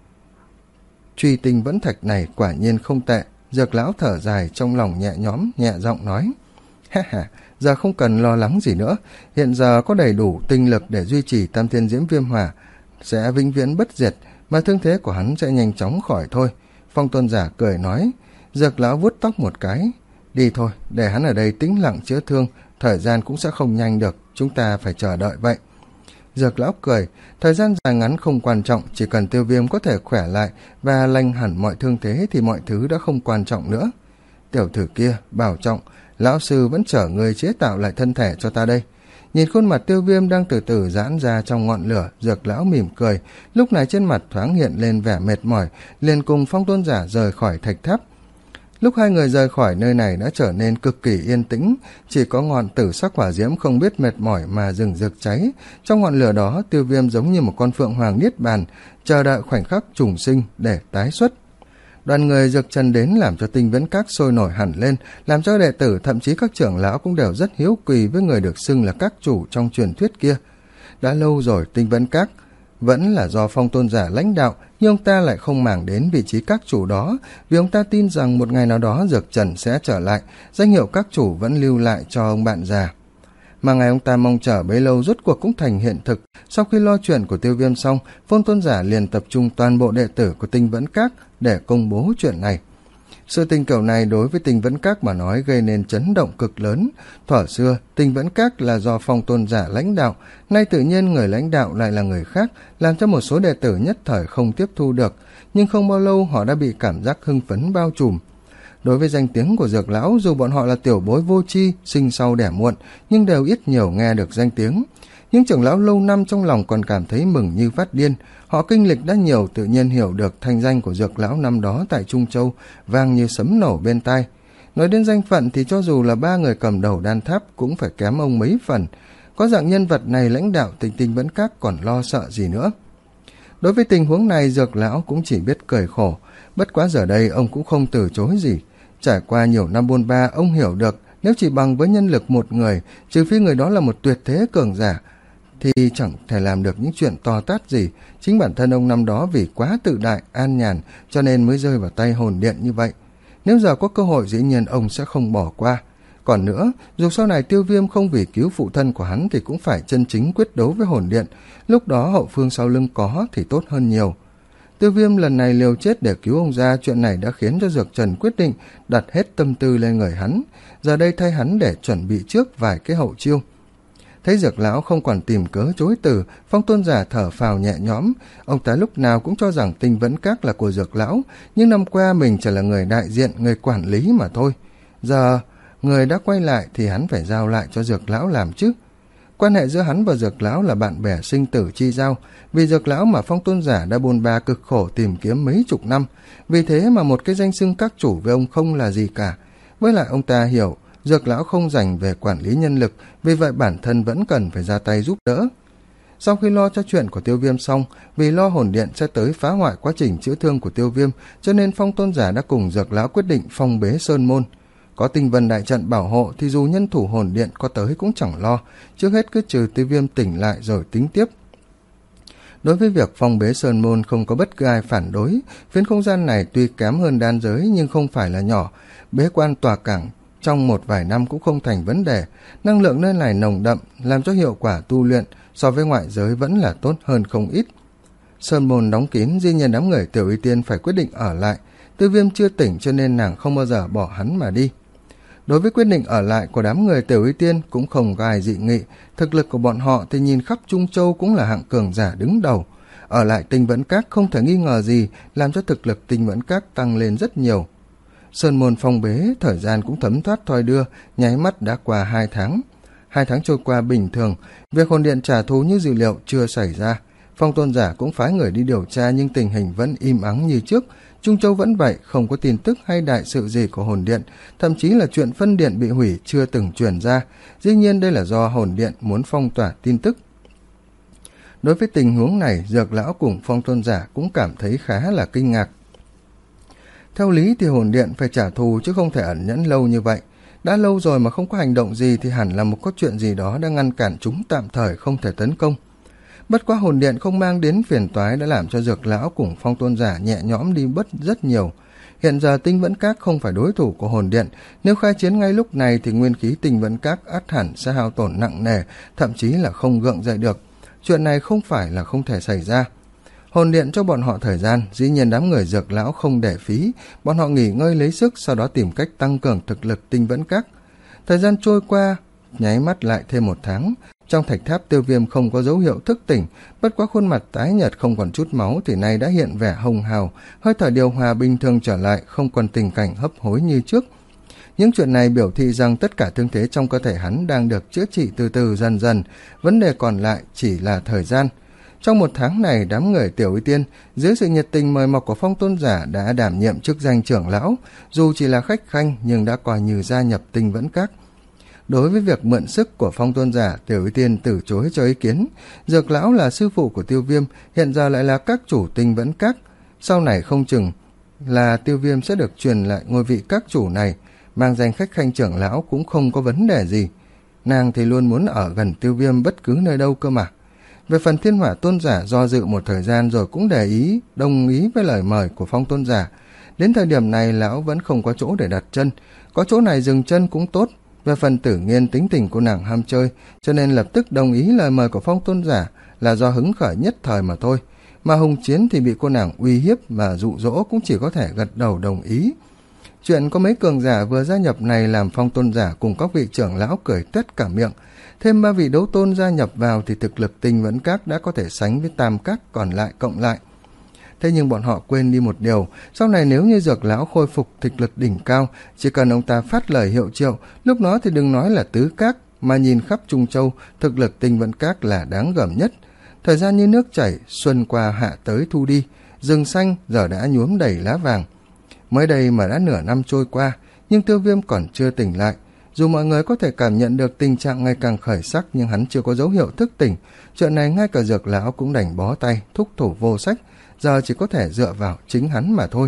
Truy tinh vẫn thạch này quả nhiên không tệ. Dược Lão thở dài trong lòng nhẹ nhõm, nhẹ giọng nói: ha ha, giờ không cần lo lắng gì nữa, hiện giờ có đầy đủ tinh lực để duy trì tam thiên diễm viêm hỏa sẽ vĩnh viễn bất diệt, mà thương thế của hắn sẽ nhanh chóng khỏi thôi. Phong Tôn Giả cười nói. Dược Lão vuốt tóc một cái: đi thôi, để hắn ở đây tĩnh lặng chữa thương, thời gian cũng sẽ không nhanh được, chúng ta phải chờ đợi vậy. Dược Lão cười, thời gian dài ngắn không quan trọng, chỉ cần Tiêu Viêm có thể khỏe lại và lành hẳn mọi thương thế thì mọi thứ đã không quan trọng nữa. Tiểu tử kia, bảo trọng, lão sư vẫn chở người chế tạo lại thân thể cho ta đây. Nhìn khuôn mặt Tiêu Viêm đang từ từ giãn ra trong ngọn lửa, Dược Lão mỉm cười, lúc này trên mặt thoáng hiện lên vẻ mệt mỏi, liền cùng Phong Tôn Giả rời khỏi thạch tháp. Lúc hai người rời khỏi nơi này đã trở nên cực kỳ yên tĩnh, chỉ có ngọn tử sắc hỏa diễm không biết mệt mỏi mà rừng rực cháy. Trong ngọn lửa đó, Tiêu Viêm giống như một con phượng hoàng niết bàn, chờ đợi khoảnh khắc trùng sinh để tái xuất. Đoàn người dược chân đến làm cho Tinh Vẫn Các sôi nổi hẳn lên, làm cho đệ tử thậm chí các trưởng lão cũng đều rất hiếu kỳ với người được xưng là các chủ trong truyền thuyết kia. Đã lâu rồi Tinh Vẫn Các vẫn là do Phong Tôn Giả lãnh đạo, nhưng ông ta lại không màng đến vị trí các chủ đó, vì ông ta tin rằng một ngày nào đó Dược Trần sẽ trở lại, danh hiệu các chủ vẫn lưu lại cho ông bạn già. Mà ngày ông ta mong chờ bấy lâu rốt cuộc cũng thành hiện thực. Sau khi lo chuyện của Tiêu Viêm xong, Phong Tôn Giả liền tập trung toàn bộ đệ tử của Tinh Vẫn Các để công bố chuyện này. Sự tình kiểu này đối với Tinh Vẫn Các mà nói gây nên chấn động cực lớn. Thuở xưa, Tinh Vẫn Các là do Phong Tôn Giả lãnh đạo, nay tự nhiên người lãnh đạo lại là người khác, làm cho một số đệ tử nhất thời không tiếp thu được, nhưng không bao lâu họ đã bị cảm giác hưng phấn bao trùm. Đối với danh tiếng của Dược Lão, dù bọn họ là tiểu bối vô tri, sinh sau đẻ muộn, nhưng đều ít nhiều nghe được danh tiếng. Những trưởng lão lâu năm trong lòng còn cảm thấy mừng như phát điên. Họ kinh lịch đã nhiều, tự nhiên hiểu được thanh danh của Dược Lão năm đó tại Trung Châu vang như sấm nổ bên tai. Nói đến danh phận thì cho dù là ba người cầm đầu Đan Tháp cũng phải kém ông mấy phần. Có dạng nhân vật này lãnh đạo Tinh Tinh Vẫn Các còn lo sợ gì nữa. Đối với tình huống này, Dược Lão cũng chỉ biết cười khổ. Bất quá giờ đây ông cũng không từ chối gì. Trải qua nhiều năm bôn ba, ông hiểu được nếu chỉ bằng với nhân lực một người, trừ phi người đó là một tuyệt thế cường giả, thì chẳng thể làm được những chuyện to tát gì. Chính bản thân ông năm đó vì quá tự đại, an nhàn, cho nên mới rơi vào tay hồn điện như vậy. Nếu giờ có cơ hội, dĩ nhiên ông sẽ không bỏ qua. Còn nữa, dù sau này Tiêu Viêm không vì cứu phụ thân của hắn thì cũng phải chân chính quyết đấu với hồn điện. Lúc đó hậu phương sau lưng có thì tốt hơn nhiều. Tiêu Viêm lần này liều chết để cứu ông ra, chuyện này đã khiến cho Dược Trần quyết định đặt hết tâm tư lên người hắn, giờ đây thay hắn để chuẩn bị trước vài cái hậu chiêu. Thấy Dược Lão không còn tìm cớ chối từ, Phong Tôn Giả thở phào nhẹ nhõm. Ông ta lúc nào cũng cho rằng Tinh Vẫn Các là của Dược Lão, nhưng năm qua mình chỉ là người đại diện, người quản lý mà thôi. Giờ người đã quay lại thì hắn phải giao lại cho Dược Lão làm chứ. Quan hệ giữa hắn và Dược Lão là bạn bè sinh tử chi giao, vì Dược Lão mà Phong Tôn Giả đã bôn ba cực khổ tìm kiếm mấy chục năm, vì thế mà một cái danh xưng các chủ với ông không là gì cả. Với lại ông ta hiểu Dược Lão không dành về quản lý nhân lực, vì vậy bản thân vẫn cần phải ra tay giúp đỡ. Sau khi lo cho chuyện của Tiêu Viêm xong, vì lo hồn điện sẽ tới phá hoại quá trình chữa thương của Tiêu Viêm, cho nên Phong Tôn Giả đã cùng Dược Lão quyết định phong bế sơn môn. Có tinh vân đại trận bảo hộ thì dù nhân thủ hồn điện có tới cũng chẳng lo, trước hết cứ trừ Tiêu Viêm tỉnh lại rồi tính tiếp. Đối với việc phong bế sơn môn không có bất cứ ai phản đối, phiến không gian này tuy kém hơn đan giới nhưng không phải là nhỏ, bế quan tòa cảng trong một vài năm cũng không thành vấn đề, năng lượng nơi này nồng đậm, làm cho hiệu quả tu luyện so với ngoại giới vẫn là tốt hơn không ít. Sơn môn đóng kín, duy nhiên đám người Tiểu Y Tiên phải quyết định ở lại, Tiêu Viêm chưa tỉnh cho nên nàng không bao giờ bỏ hắn mà đi. Đối với quyết định ở lại của đám người Tiểu Y Tiên cũng không có ai dị nghị, thực lực của bọn họ thì nhìn khắp Trung Châu cũng là hạng cường giả đứng đầu. Ở lại Tinh Vẫn Các không thể nghi ngờ gì làm cho thực lực Tinh Vẫn Các tăng lên rất nhiều. Sơn môn phong bế, thời gian cũng thấm thoát thoi đưa, nháy mắt đã qua hai tháng. Hai tháng trôi qua bình thường, việc hồn điện trả thù như dự liệu chưa xảy ra. Phong tôn giả cũng phái người đi điều tra nhưng tình hình vẫn im ắng như trước. Trung Châu vẫn vậy, không có tin tức hay đại sự gì của hồn điện, thậm chí là chuyện phân điện bị hủy chưa từng truyền ra. Dĩ nhiên đây là do hồn điện muốn phong tỏa tin tức. Đối với tình huống này, Dược lão cùng Phong tôn giả cũng cảm thấy khá là kinh ngạc. Theo lý thì hồn điện phải trả thù chứ không thể ẩn nhẫn lâu như vậy. Đã lâu rồi mà không có hành động gì thì hẳn là một có chuyện gì đó đang ngăn cản chúng tạm thời không thể tấn công. Bất quá hồn điện không mang đến phiền toái đã làm cho Dược lão cùng Phong tôn giả nhẹ nhõm đi bất rất nhiều. Hiện giờ Tinh Vẫn Các không phải đối thủ của hồn điện, nếu khai chiến ngay lúc này thì nguyên khí Tinh Vẫn Các ắt hẳn sẽ hao tổn nặng nề, thậm chí là không gượng dậy được. Chuyện này không phải là không thể xảy ra. Hồn điện cho bọn họ thời gian, dĩ nhiên đám người Dược lão không để phí, bọn họ nghỉ ngơi lấy sức, sau đó tìm cách tăng cường thực lực Tinh Vẫn Các. Thời gian trôi qua, nháy mắt lại thêm một tháng. Trong thạch tháp Tiêu Viêm không có dấu hiệu thức tỉnh, bất quá khuôn mặt tái nhợt không còn chút máu thì nay đã hiện vẻ hồng hào, hơi thở điều hòa bình thường trở lại, không còn tình cảnh hấp hối như trước. Những chuyện này biểu thị rằng tất cả thương thế trong cơ thể hắn đang được chữa trị từ từ dần dần, vấn đề còn lại chỉ là thời gian. Trong một tháng này, đám người Tiểu Y Tiên dưới sự nhiệt tình mời mọc của Phong tôn giả đã đảm nhiệm chức danh trưởng lão, dù chỉ là khách khanh nhưng đã coi như gia nhập Tinh Vẫn Các. Đối với việc mượn sức của Phong tôn giả, Tiểu Y Tiên từ chối cho ý kiến. Dược lão là sư phụ của Tiêu Viêm, hiện giờ lại là các chủ Tinh Vẫn Các, sau này không chừng là Tiêu Viêm sẽ được truyền lại ngôi vị các chủ này, mang danh khách khanh trưởng lão cũng không có vấn đề gì. Nàng thì luôn muốn ở gần Tiêu Viêm bất cứ nơi đâu cơ mà. Về phần Thiên Hỏa tôn giả do dự một thời gian rồi cũng để ý, đồng ý với lời mời của Phong tôn giả. Đến thời điểm này lão vẫn không có chỗ để đặt chân, có chỗ này dừng chân cũng tốt. Về phần Tử Nghiên tính tình của nàng ham chơi, cho nên lập tức đồng ý lời mời của Phong tôn giả là do hứng khởi nhất thời mà thôi. Mà Hùng Chiến thì bị cô nàng uy hiếp và dụ dỗ cũng chỉ có thể gật đầu đồng ý. Chuyện có mấy cường giả vừa gia nhập này làm Phong tôn giả cùng các vị trưởng lão cười tuét cả miệng. Thêm ba vị đấu tôn gia nhập vào thì thực lực Tinh Vẫn Các đã có thể sánh với Tam Các còn lại cộng lại. Thế nhưng bọn họ quên đi một điều, sau này nếu như Dược lão khôi phục thực lực đỉnh cao, chỉ cần ông ta phát lời hiệu triệu, lúc đó thì đừng nói là tứ các, mà nhìn khắp Trung Châu, thực lực Tinh Vẫn Các là đáng gờm nhất. Thời gian như nước chảy, xuân qua hạ tới thu đi, rừng xanh giờ đã nhuốm đầy lá vàng. Mới đây mà đã nửa năm trôi qua, nhưng Tiêu Viêm còn chưa tỉnh lại. Dù mọi người có thể cảm nhận được tình trạng ngày càng khởi sắc nhưng hắn chưa có dấu hiệu thức tỉnh. Chuyện này ngay cả Dược lão cũng đành bó tay, thúc thủ vô sách, giờ chỉ có thể dựa vào chính hắn mà thôi.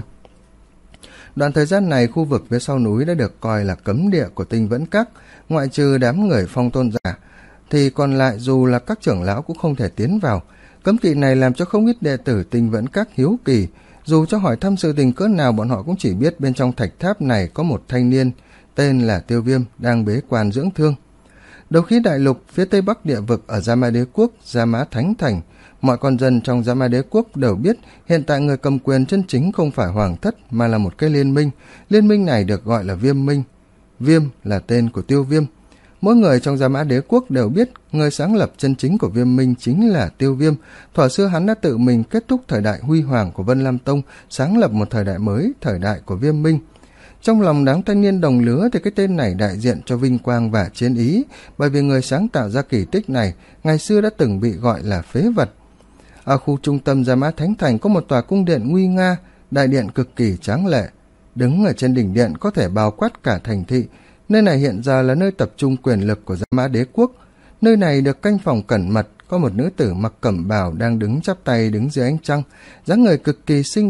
Đoạn thời gian này, khu vực phía sau núi đã được coi là cấm địa của Tinh Vẫn Các, ngoại trừ đám người Phong tôn giả, thì còn lại dù là các trưởng lão cũng không thể tiến vào. Cấm kỵ này làm cho không ít đệ tử Tinh Vẫn Các hiếu kỳ, dù cho hỏi thăm sự tình cỡ nào bọn họ cũng chỉ biết bên trong thạch tháp này có một thanh niên tên là Tiêu Viêm đang bế quan dưỡng thương. Đấu khí đại lục phía tây bắc địa vực ở Gia Ma Đế Quốc, Gia Mã Thánh Thành, mọi con dân trong Gia Ma Đế Quốc đều biết hiện tại người cầm quyền chân chính không phải hoàng thất mà là một cái liên minh. Liên minh này được gọi là Viêm Minh. Viêm là tên của Tiêu Viêm. Mỗi người trong Gia Mã Đế Quốc đều biết người sáng lập chân chính của Viêm Minh chính là Tiêu Viêm. Thuở xưa hắn đã tự mình kết thúc thời đại huy hoàng của Vân Lam Tông, sáng lập một thời đại mới, thời đại của Viêm Minh. Trong lòng đám thanh niên đồng lứa thì cái tên này đại diện cho vinh quang và chiến ý, bởi vì người sáng tạo ra kỳ tích này ngày xưa đã từng bị gọi là phế vật. Ở khu trung tâm Gia Mã Thánh Thành có một tòa cung điện nguy nga, đại điện cực kỳ tráng lệ. Đứng ở trên đỉnh điện có thể bao quát cả thành thị. Nơi này hiện giờ là nơi tập trung quyền lực của Gia Mã Đế Quốc. Nơi này được canh phòng cẩn mật, có một nữ tử mặc cẩm bào đang đứng chắp tay đứng dưới ánh trăng, dáng người cực kỳ xinh đẹp,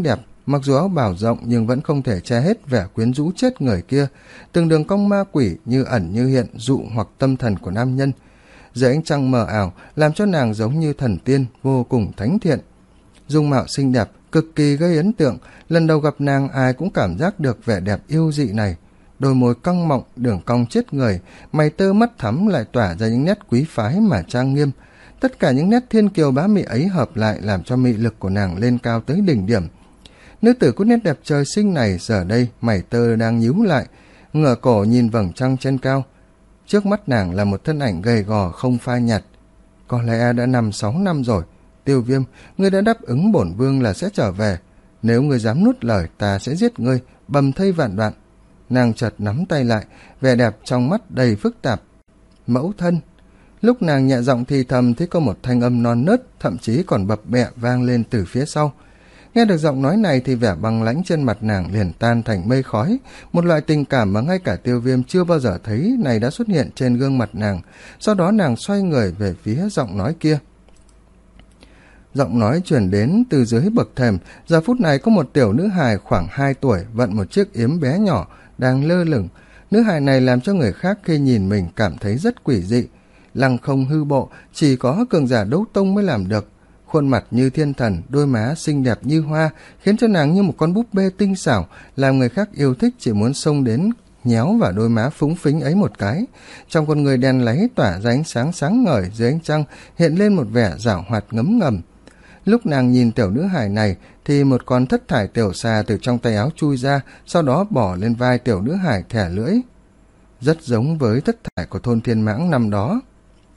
mặc dù áo bào rộng nhưng vẫn không thể che hết vẻ quyến rũ chết người kia, từng đường cong ma quỷ như ẩn như hiện dụ hoặc tâm thần của nam nhân. Dưới ánh trăng mờ ảo làm cho nàng giống như thần tiên vô cùng thánh thiện. Dung mạo xinh đẹp, cực kỳ gây ấn tượng, lần đầu gặp nàng ai cũng cảm giác được vẻ đẹp yêu dị này. Đôi môi cong mọng, đường cong chết người, mày tơ mắt thắm lại tỏa ra những nét quý phái mà trang nghiêm. Tất cả những nét thiên kiều bá mị ấy hợp lại làm cho mị lực của nàng lên cao tới đỉnh điểm. Nữ tử có nét đẹp trời sinh này giờ đây mày tơ đang nhíu lại, ngửa cổ nhìn vầng trăng trên cao. Trước mắt nàng là một thân ảnh gầy gò không phai nhạt. Có lẽ đã năm sáu năm rồi. Tiêu Viêm, ngươi đã đáp ứng bổn vương là sẽ trở về. Nếu ngươi dám nuốt lời, ta sẽ giết ngươi, bầm thây vạn đoạn. Nàng chợt nắm tay lại, vẻ đẹp trong mắt đầy phức tạp. Mẫu thân. Lúc nàng nhẹ giọng thì thầm thì có một thanh âm non nớt, thậm chí còn bập bẹ vang lên từ phía sau. Nghe được giọng nói này thì vẻ băng lãnh trên mặt nàng liền tan thành mây khói. Một loại tình cảm mà ngay cả Tiêu Viêm chưa bao giờ thấy này đã xuất hiện trên gương mặt nàng. Sau đó nàng xoay người về phía giọng nói kia. Giọng nói truyền đến từ dưới bậc thềm. Giờ phút này có một tiểu nữ hài khoảng hai tuổi vận một chiếc yếm bé nhỏ đang lơ lửng. Nữ hài này làm cho người khác khi nhìn mình cảm thấy rất quỷ dị. Lăng không hư bộ, chỉ có cường giả đấu tông mới làm được. Khuôn mặt như thiên thần, đôi má xinh đẹp như hoa, khiến cho nàng như một con búp bê tinh xảo, làm người khác yêu thích chỉ muốn xông đến nhéo vào đôi má phúng phính ấy một cái. Trong con người đen láy tỏa ra ánh sáng sáng ngời dưới ánh trăng, hiện lên một vẻ giảo hoạt ngấm ngầm. Lúc nàng nhìn tiểu nữ hài này thì một con thất thải tiểu xà từ trong tay áo chui ra, sau đó bỏ lên vai tiểu nữ hài thẻ lưỡi. Rất giống với thất thải của thôn Thiên Mãng năm đó.